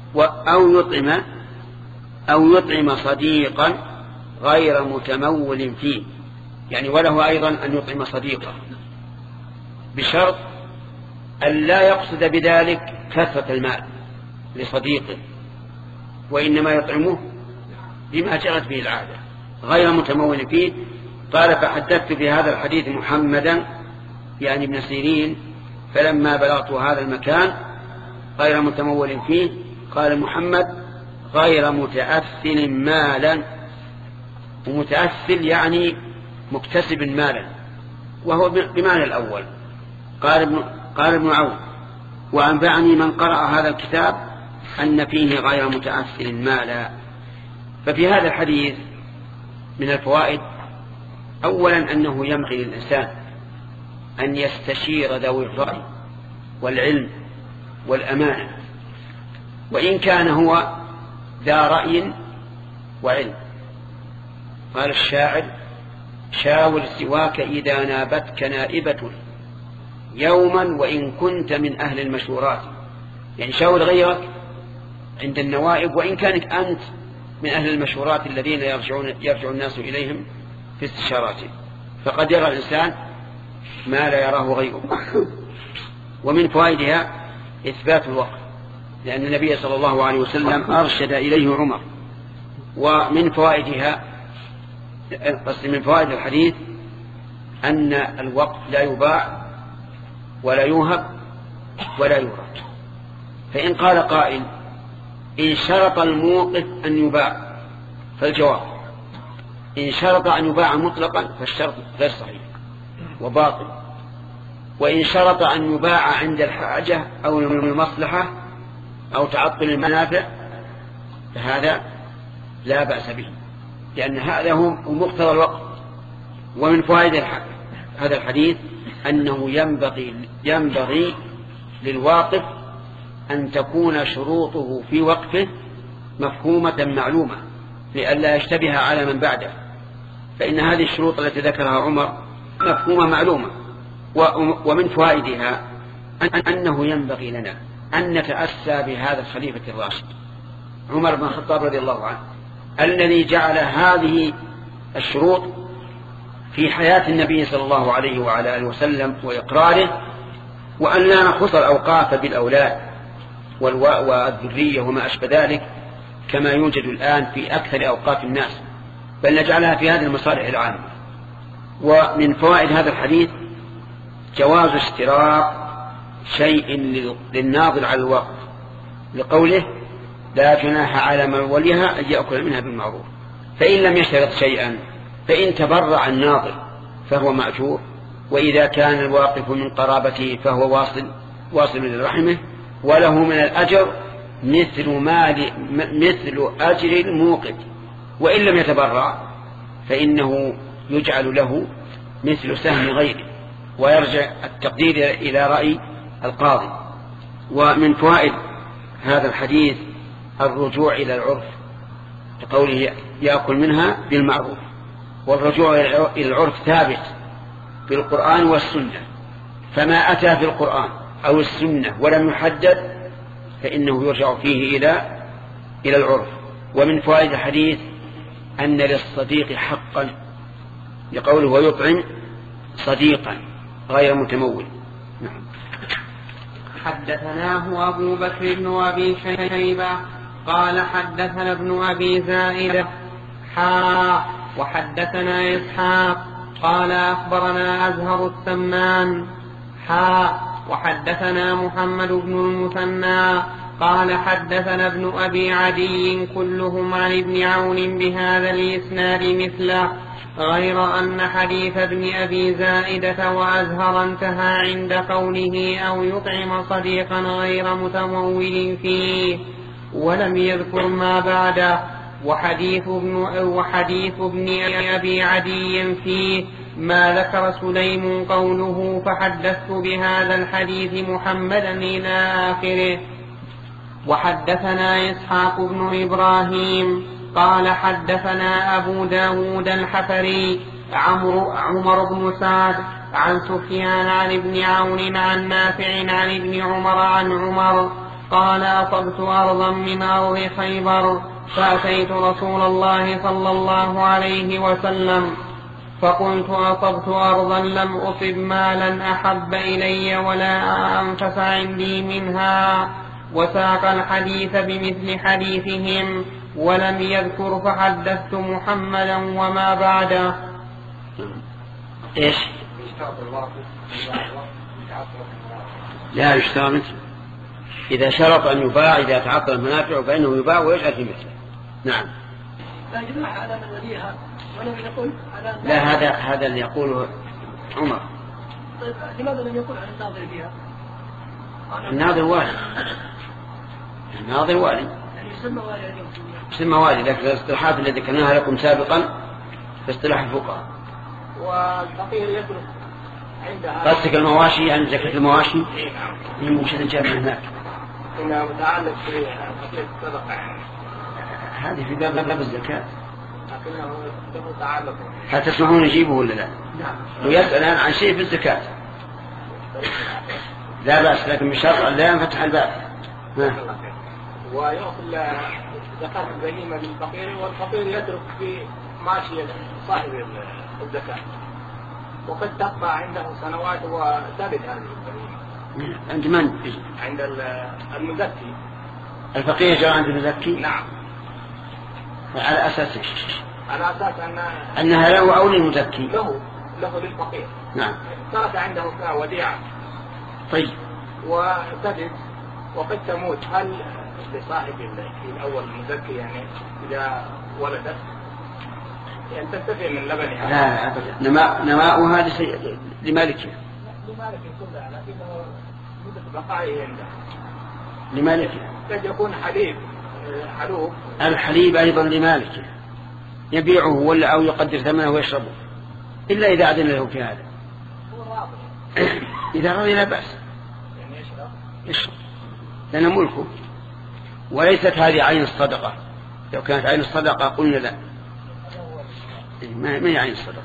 أو يطعم صديقا غير متمول فيه، يعني وله أيضا أن يطعم صديقا، بشرط أن لا يقصد بذلك كثرة المال لصديقه، وإنما يطعمه بما جرت به العادة غير متمول فيه. قال: فحدثت في هذا الحديث محمدا يعني ابن سيرين، فلما بلغت هذا المكان غير متمول فيه قال محمد: غير متأثل مالا. ومتأثل يعني مكتسب مالا، وهو بمعنى الأول. قال ابن عون: وأنبعني من قرأ هذا الكتاب أن فيه غير متأثل مالا. ففي هذا الحديث من الفوائد: أولا أنه ينبغي للإنسان أن يستشير ذوي الرأي والعلم والأمانة، وإن كان هو ذا رأي وعلم. قال الشاعر: شاور سواك إذا نابتك نائبة يوما وإن كنت من أهل المشورات، يعني شاور غيرك عند النوائب وإن كانت أنت من أهل المشورات الذين يرجع الناس إليهم في استشاراتهم، فقد يرى الإنسان ما لا يراه غيره. ومن فوائدها إثبات الوقف، لأن النبي صلى الله عليه وسلم أرشد إليه عمر. ومن فوائدها من فوائد الحديث أن الوقف لا يباع ولا يوهب ولا يورد. فإن قال قائل: إن شرط الموقف أن يباع، فالجواب: إن شرط أن يباع مطلقا فالشرط غير صحيح، وباطل. وإن شرط أن يباع عند الحاجة أو المصلحة أو تعطل المنافع فهذا لا بأس به، لأن هذا هو مقتضى الوقت. ومن فوائد هذا الحديث أنه ينبغي للواقف أن تكون شروطه في وقفه مفهومة معلومة لئلا يشتبه على من بعده، فإن هذه الشروط التي ذكرها عمر مفهومة معلومة. ومن فوائدها أنه ينبغي لنا أن نتأسى بهذا الخليفة الراشد عمر بن الخطاب رضي الله عنه الذي جعل هذه الشروط في حياة النبي صلى الله عليه وعلى آله وسلم وإقراره، وأن لا نخص الأوقاف بالأولاد والذرية وما أشبه ذلك كما يوجد الآن في أكثر أوقاف الناس، بل نجعلها في هذه المصالح العامة. ومن فوائد هذا الحديث جواز اشتراط شيء للناظر على الوقف لقوله لا جناح على من وليها أن يأكل منها بالمعروف. فإن لم يشترط شيئا فإن تبرع الناظر فهو مأجور، وإذا كان الواقف من قرابته فهو واصل لرحمه وله من الأجر مثل أجر الموقف، وإن لم يتبرع فإنه يجعل له مثل سهم غيره، ويرجع التقدير إلى رأي القاضي. ومن فوائد هذا الحديث الرجوع إلى العرف لقوله يأكل منها بالمعروف، والرجوع إلى العرف ثابت في القرآن والسنة، فما أتى في القرآن أو السنة ولم يحدد فإنه يرجع فيه إلى العرف. ومن فوائد الحديث أن للصديق حقا لقوله ويطعم صديقا غير متمول. نعم. حدثناه أبو بكر بن أبي شيبة قال حدثنا ابن أبي زائدة وحدثنا إسحاق قال أخبرنا أزهر السمان وحدثنا محمد بن المثنى قال حدثنا ابن أبي عدي كلهم عن ابن عون بهذا الإسناد مثله، غير أن حديث ابن أبي زائدة وأزهر انتهى عند قوله أو يطعم صديقا غير متمول فيه، ولم يذكر ما بعده. وحديث ابن أبي عدي فيه ما ذكر سليم قوله فحدثت بهذا الحديث محمدا إلى آخره. وحدثنا إسحاق بن إبراهيم قال حدثنا أبو داود الحفري عمر بن سعد عن سفيان عن ابن عون عن نافع عن ابن عمر عن عمر قال أصبت أرضا من أرض خيبر فأتيت رسول الله صلى الله عليه وسلم فقلت أصبت أرضا لم أصب مالا أحب إلي ولا أنفس عندي منها، وساق الحديث بمثل حديثهم ولم يذكر فحدثت محمدا وما بعده. إيش؟ لا يشترط إذا شرط أن يباع إذا تعطل المنافع فإنه يباع ويجعل في مثله. نعم. لا جناح على من وليها ولم يقل على لا هذا اللي يقوله عمر. طيب لماذا لم يقل عن الناظر فيها؟ الناظر والي يعني يسمى والي اليوم يسمى والي، لكن الاصطلاحات التي ذكرناها لكم سابقا في اصطلاح الفقهاء. والفقير يترك عندها قصدك المواشي يعني زكاة المواشي؟ نعم. مش الجاب من هناك. إنها متعلق بفقير الصدقة. هذه في باب الزكاة. لكنه له تعلق. هل تسمحون نجيبه ولا لا؟ نعم. لو يسأل عن شيء في الزكاة لا بأس، لكن بشرط أن لا ينفتح الباب. ويأخذ زكاة البهيمة للفقير، والفقير يترك في ماشية صاحب الزكاة، وقد تبقى عنده سنوات وتبت هذه البهيمة. عند من؟ عند المزكي. الفقير جاء عند المزكي؟ نعم. على أساس على أساس أنها له أو للمزكي؟ له للفقير. نعم. ترك عنده وديعة. طيب. وتجد وقد تموت، هل لصاحب الأول المزكي يعني إذا ولدت يعني تنتفع من لبنها. لا أبدا، نماء هذا شيء لمالكها. لمالكها كلها، لكنه مدة بقائه عنده. لمالكها. قد يكون حليب حلوب. الحليب أيضا لمالكه، يبيعه ولا أو يقدر ثمنه ويشربه، إلا إذا أذن له في هذا. إذا رضي لا بأس. يعني يشرب لأنه ملكه، وليست هذه عين الصدقة. لو كانت عين الصدقة قلنا لا، ما هي عين الصدقة.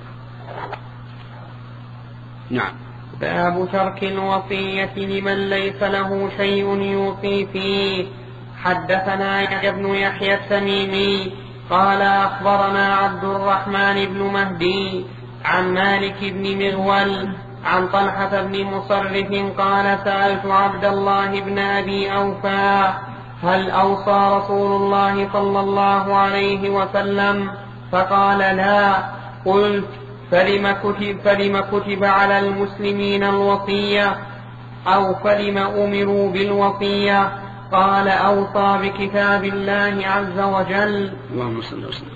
نعم. باب ترك الوصية لمن ليس له شيء يوصي فيه. حدثنا يحيى بن يحيى التميمي قال أخبرنا عبد الرحمن بن مهدي عن مالك بن مغول عن طلحة بن مصرف قال سألت عبد الله بن أبي أوفى هل أوصى رسول الله صلى الله عليه وسلم؟ فقال لا. قلت فلم كتب على المسلمين الوصية أو فلم أمروا بالوصية؟ قال أوصى بكتاب الله عز وجل. اللهم صل وسلم.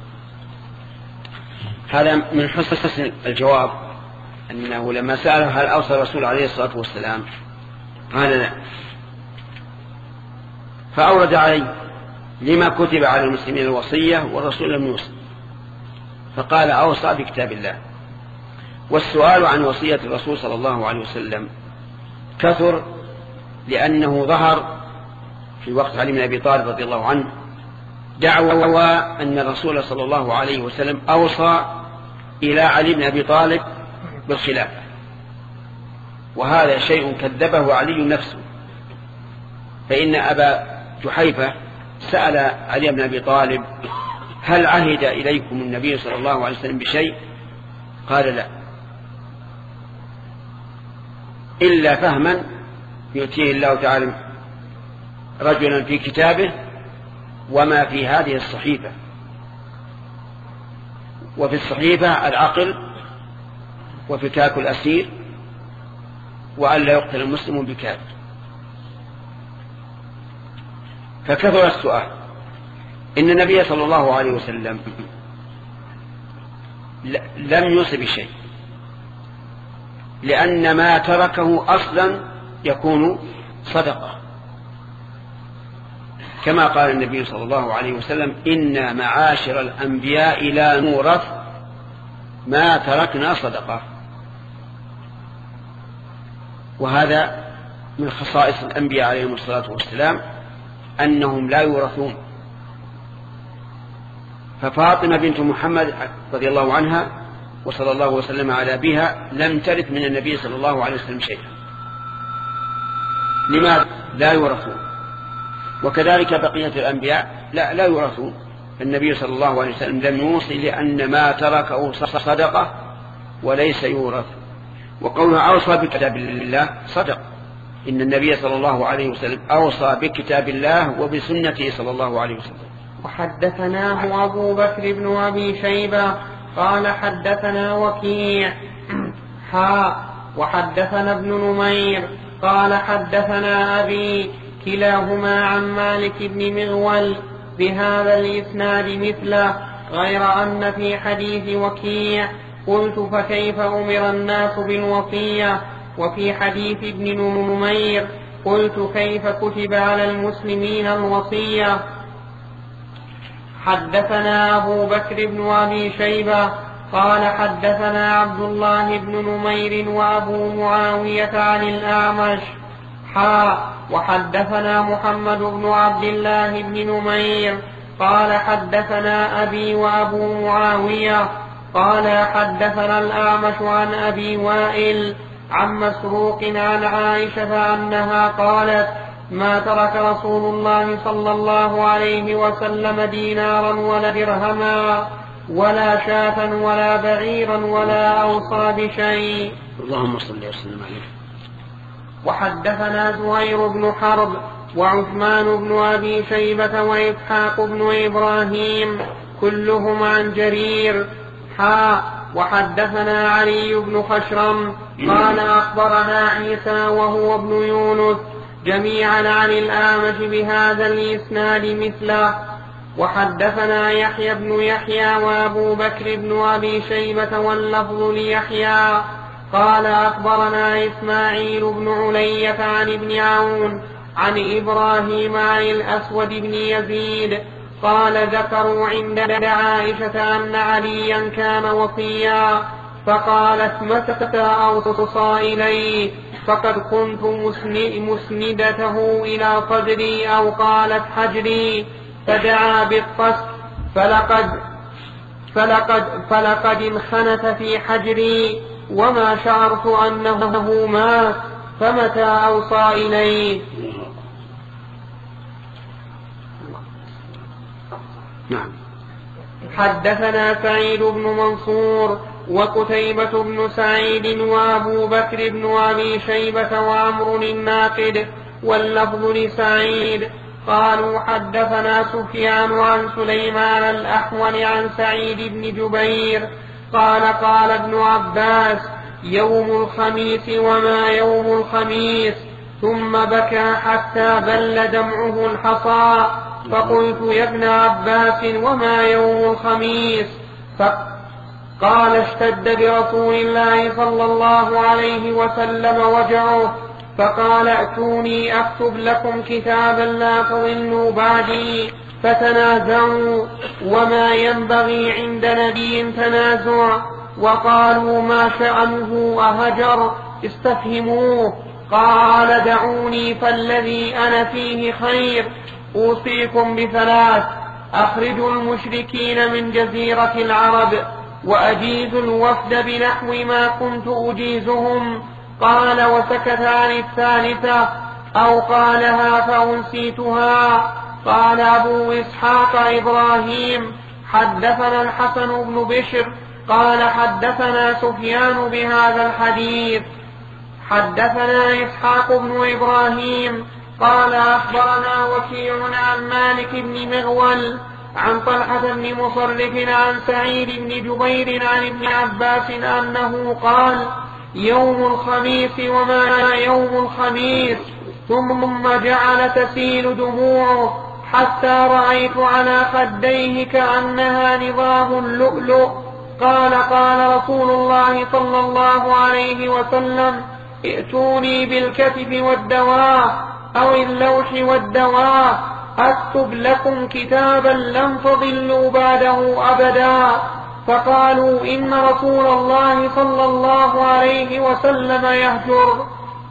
هذا من حسن الجواب، أنه لما سأله هل أوصى الرسول عليه الصلاة والسلام قال لا، فأورد عليه لما كتب على المسلمين الوصية والرسول لم يوصي، فقال أوصى بكتاب الله. والسؤال عن وصية الرسول صلى الله عليه وسلم كثر، لأنه ظهر في وقت علي بن أبي طالب رضي الله عنه دعوى أن الرسول صلى الله عليه وسلم أوصى إلى علي بن أبي طالب بالخلافة، وهذا شيء كذبه علي نفسه، فإن أبا جحيفة سأل علي بن أبي طالب هل عهد إليكم النبي صلى الله عليه وسلم بشيء؟ قال لا، إلا فهما يؤتيه الله تعالى رجلا في كتابه وما في هذه الصحيفة. وفي الصحيفة العقل وفكاك الأسير وأن لا يقتل المسلم بكافر. فكثر السؤال. إن النبي صلى الله عليه وسلم لم يوصي بشيء، لأن ما تركه أصلا يكون صدقة، كما قال النبي صلى الله عليه وسلم إنا معاشر الأنبياء لا نورث ما تركنا صدقة. وهذا من خصائص الأنبياء عليهم الصلاة والسلام أنهم لا يورثون. ففاطمة بنت محمد رضي الله عنها وصلى الله وسلم على بها لم ترث من النبي صلى الله عليه وسلم شيئا. لماذا؟ لا يورثون. وكذلك بقية الأنبياء لا يورثون. النبي صلى الله عليه وسلم لم يوصي لأن ما تركه صدقة وليس يورث. وقوله أوصى بكتاب الله صدق، إن النبي صلى الله عليه وسلم أوصى بكتاب الله وبسنته صلى الله عليه وسلم. وحدثناه أبو بكر بن أبي شيبة قال حدثنا وكيع وحدثنا ابن نمير قال حدثنا أبي كلاهما عن مالك بن مغول بهذا الإسناد مثله، غير أن في حديث وكيع قلت فكيف أمر الناس بالوصية، وفي حديث ابن نمير قلت كيف كتب على المسلمين الوصية. حدثنا أبو بكر بن أبي شيبة قال حدثنا عبد الله بن نمير وأبو معاوية عن الأعمش وحدثنا محمد بن عبد الله بن نمير قال حدثنا أبي وأبو معاوية قال حدثنا الأعمش عن أبي وائل عن مسروق عن عائشة أنها قالت ما ترك رسول الله صلى الله عليه وسلم دينارا ولا درهما ولا شاة ولا بعيرا ولا أوصى بشيء. اللهم صل وسلم عليه. وحدثنا زهير بن حرب وعثمان بن أبي شيبة وإسحاق بن إبراهيم كلهم عن جرير وحدثنا علي بن خشرم قال أخبرنا عيسى وهو ابن يونس جميعا عن الأعمش بهذا الإسناد مثله. وحدثنا يحيى بن يحيى وأبو بكر بن أبي شيبة واللفظ ليحيى قال أخبرنا إسماعيل بن علية عن ابن عون عن إبراهيم عن الأسود بن يزيد قال ذكروا عند عائشة أن عليا كان وصيا فقالت متى أوصى إليه فقد كنت مسندته إلى صدري أو قالت حجري فدعا بالقصد فلقد انخنت في حجري وما شعرت أنه مات فمتى أوصى إليه. نعم. حدثنا سعيد بن منصور وقتيبة بن سعيد وأبو بكر بن أبي شيبة وعمر الناقد واللفظ لسعيد قالوا حدثنا سفيان عن سليمان الأحول عن سعيد بن جبير قال قال ابن عباس يوم الخميس وما يوم الخميس ثم بكى حتى بل دمعه الحصى فقلت يا ابن عباس وما يوم الخميس قال اشتد برسول الله صلى الله عليه وسلم وجعه فقال ائتوني أكتب لكم كتابا لا تضلوا بعدي فتنازعوا وما ينبغي عند نبي تنازع وقالوا ما شأنه أهجر استفهموه قال دعوني فالذي أنا فيه خير أوصيكم بثلاث أخرجوا المشركين من جزيرة العرب وأجيزوا الوفد بنحو ما كنت أجيزهم قال وسكت عن الثالثة أو قالها فأنسيتها. قال أبو إسحاق إبراهيم حدثنا الحسن بن بشر قال حدثنا سفيان بهذا الحديث. حدثنا إسحاق بن إبراهيم قال أخبرنا وكيع عن مالك بن مغول عن طلحة بن مصرف عن سعيد بن جبير عن ابن عباس أنه قال يوم الخميس وما يوم الخميس ثم جعل تسيل دموعه حتى رأيت على خديه كأنها نظام اللؤلؤ. قال قال رسول الله صلى الله عليه وسلم ائتوني بالكتف والدواء أو اللوح والدواء أكتب لكم كتابا لن تضلوا بعده أبدا. فقالوا إن رسول الله صلى الله عليه وسلم يهجر.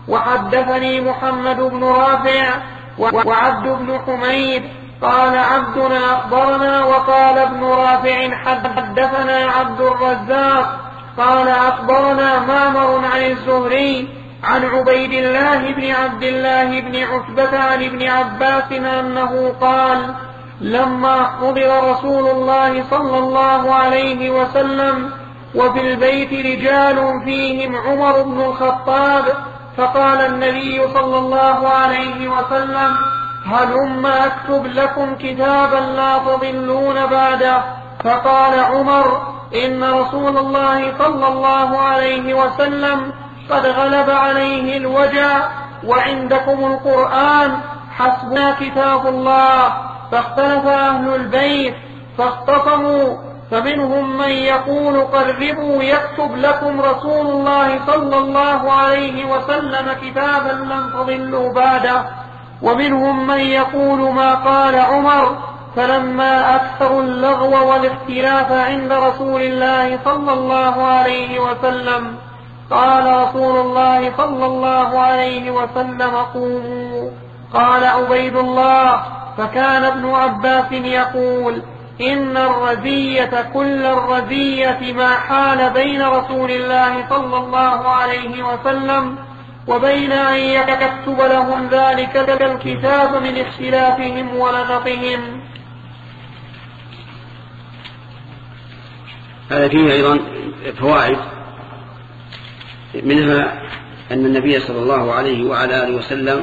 وحدثني محمد بن رافع وعبد بن حميد قال عبدنا أخبرنا وقال ابن رافع حدثنا عبد الرزاق قال أخبرنا معمر عن الزهري عن عبيد الله بن عبد الله بن عتبة عن ابن عباس أنه قال لما حضر رسول الله صلى الله عليه وسلم وفي البيت رجال فيهم عمر بن الخطاب فقال النبي صلى الله عليه وسلم هلم أكتب لكم كتابا لا تضلون بعده. فقال عمر إن رسول الله صلى الله عليه وسلم قد غلب عليه الوجع وعندكم القرآن حسبنا كتاب الله. فاختلف أهل البيت فاختصموا فمنهم من يقول قربوا يكتب لكم رسول الله صلى الله عليه وسلم كتابا لن تضلوا بعده ومنهم من يقول ما قال عمر. فلما أكثروا اللغو والاختلاف عند رسول الله صلى الله عليه وسلم قال رسول الله صلى الله عليه وسلم قوموا. قال عبيد الله فكان ابن عباس يقول إن الرزية كل الرزية ما حال بين رسول الله صلى الله عليه وسلم وبين أن يكتب لهم ذلك الكتاب من اختلافهم ولغطهم. هذا فيه أيضا فوائد منها أن النبي صلى الله عليه وعلى آله وسلم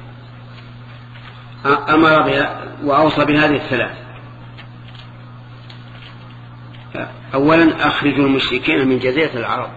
أمر بها وأوصى بهذه الثلاث. أولا أخرجوا المشركين من جزيرة العرب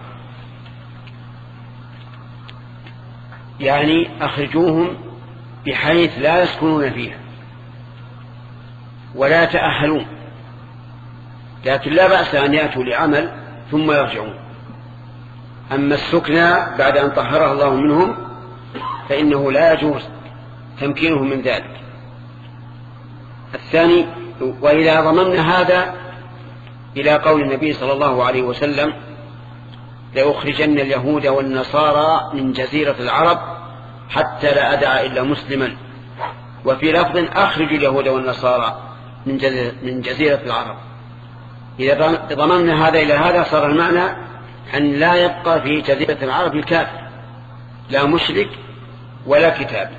يعني أخرجوهم بحيث لا يسكنون فيها ولا يتأهلون، لكن لا بأس أن يأتوا لعمل ثم يرجعون. أما السكنى بعد أن طهرها الله منهم فإنه لا يجوز تمكينهم من ذلك. الثاني: وإذا ضممنا هذا إلى قول النبي صلى الله عليه وسلم: لأخرجن اليهود والنصارى من جزيرة العرب حتى لا أدع إلا مسلما، وفي لفظ: أخرج اليهود والنصارى من جزيرة العرب. إذا ضممنا هذا إلى هذا صار المعنى أن لا يبقى في جزيرة العرب الكافر، لا مشرك ولا كتاب.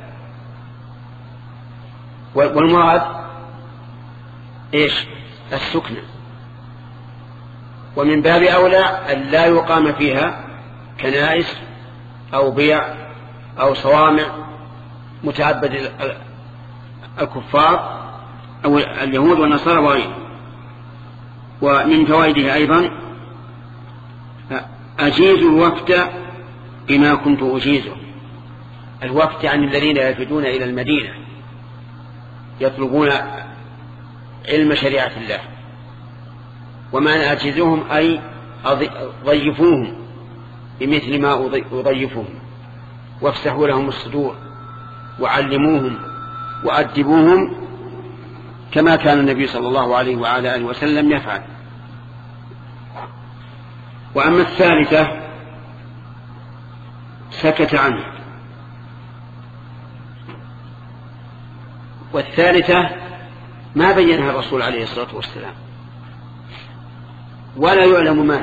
والمراد إيش؟ السكنة. ومن باب أولى أن لا يقام فيها كنائس أو بيع أو صوامع متعبد الكفار أو اليهود والنصارى وغيرهم. ومن فوائده أيضا: أجيز الوفد بما كنت أجيزه. الوفد عن الذين يفدون إلى المدينة يطلبون علم شريعة الله، وما أجيزهم أي ضيفوهم بمثل ما أضيفهم، وافسحوا لهم الصدور وعلموهم وأدبوهم كما كان النبي صلى الله عليه وعلى آله وسلم يفعل. وأما الثالثة سكت عنه. والثالثة ما بينها الرسول عليه الصلاة والسلام ولا يعلم ما،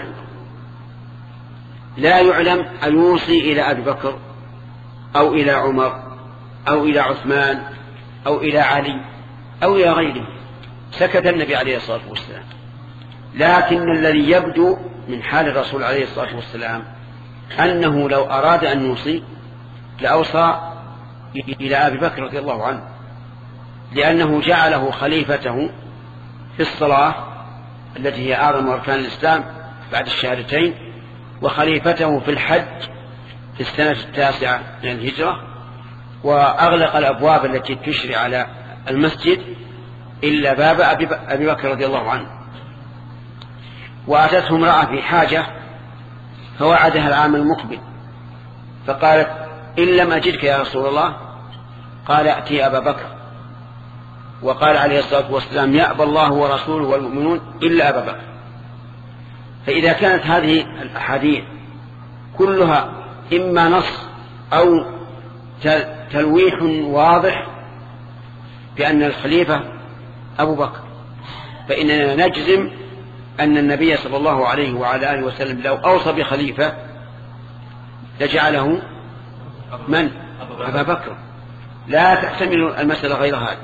لا يعلم أن يوصي إلى أبي بكر أو إلى عمر أو إلى عثمان أو إلى علي أو إلى غيره. سكت النبي عليه الصلاة والسلام. لكن الذي يبدو من حال الرسول عليه الصلاة والسلام أنه لو أراد أن يوصي لأوصى إلى أبي بكر رضي الله عنه، لأنه جعله خليفته في الصلاة التي هي أعظم أركان الإسلام بعد الشهادتين، وخليفته في الحج في السنة 9 من الهجرة، وأغلق الأبواب التي تشري على المسجد إلا باب أبي بكر رضي الله عنه. وأتته امرأة في حاجة فوعدها العام المقبل، فقالت: إن لم أجدك يا رسول الله، قال: أتي أبا بكر. وقال عليه الصلاة والسلام: يأبى الله ورسوله والمؤمنون إلا أبا بكر. فإذا كانت هذه الأحاديث كلها إما نص أو تلويح واضح بأن الخليفة أبو بكر، فإننا نجزم أن النبي صلى الله عليه وعلى آله وسلم لو أوصى بخليفة لجعله من؟ أبا بكر. لا تحتمل المسألة غير هذا.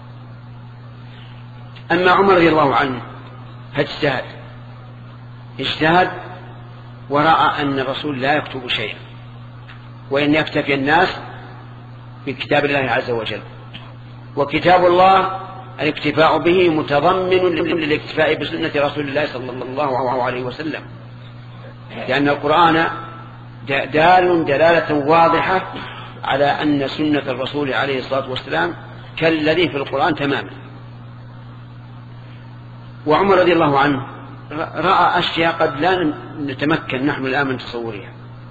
أما عمر رضي الله عنه اجتهد ورأى أن الرسول لا يكتب شيئا، وإن يكتفي الناس بكتاب الله عز وجل، وكتاب الله الاكتفاء به متضمن للاكتفاء بسنة رسول الله صلى الله عليه وسلم، لأن القرآن دال دلالة واضحة على أن سنة الرسول عليه الصلاة والسلام كالذي في القرآن تماما. وعمر رضي الله عنه رأى أشياء قد لا نتمكن نحن الآن من تصورها،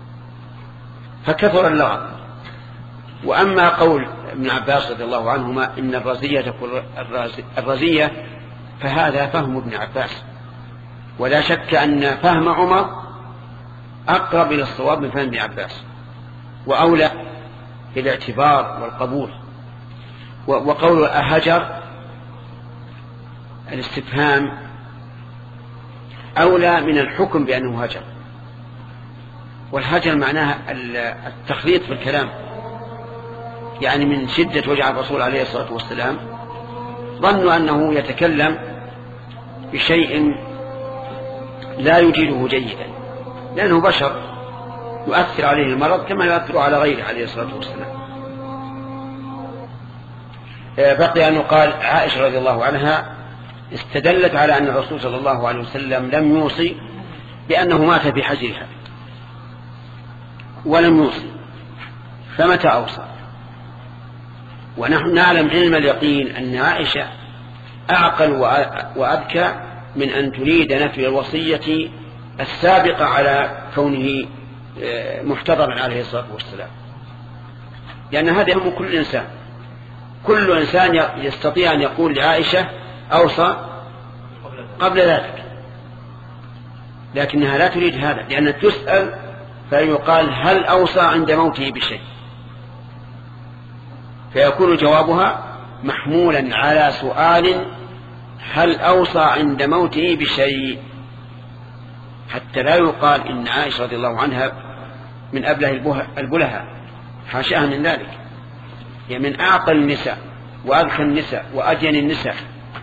فكثر اللغط. وأما قول ابن عباس رضي الله عنهما إن الرزية تكون الرزية، فهذا فهم ابن عباس، ولا شك أن فهم عمر أقرب إلى الصواب من فهم ابن عباس، وأولى بالاعتبار والقبول. وقول أهجر الاستفهام أولى من الحكم بأنه هجر، والهجر معناها التخليط في الكلام، يعني من شدة وجع الرسول عليه الصلاة والسلام ظنوا أنه يتكلم بشيء لا يجيده جيدا، لأنه بشر يؤثر عليه المرض كما يؤثر على غيره عليه الصلاة والسلام. بقي أن يقال عائشة رضي الله عنها استدلت على أن الرسول صلى الله عليه وسلم لم يوصي بأنه مات في حجرها، ولم يوصي، فمتى أوصى؟ ونحن نعلم علم اليقين أن عائشة أعقل وأذكى من أن تريد نفي الوصية السابقة على كونه محتضرا عليه الصلاة والسلام، لأن هذا يهم كل إنسان يستطيع أن يقول لعائشة أوصى قبل ذلك، لكنها لا تريد هذا، لأنها تسأل فيقال هل أوصى عند موته بشيء، فيكون جوابها محمولا على سؤال هل أوصى عند موته بشيء، حتى لا يقال إن عائشة رضي الله عنها من أبله البلهاء، حاشاها من ذلك، هي من أعقل النساء وأذكى النساء وأجن النساء،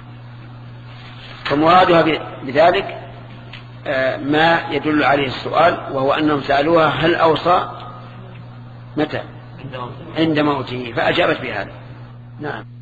فمرادها بذلك ما يدل عليه السؤال، وهو أنهم سألوها هل أوصى متى؟ عند موته، فأجابت بهذا. نعم.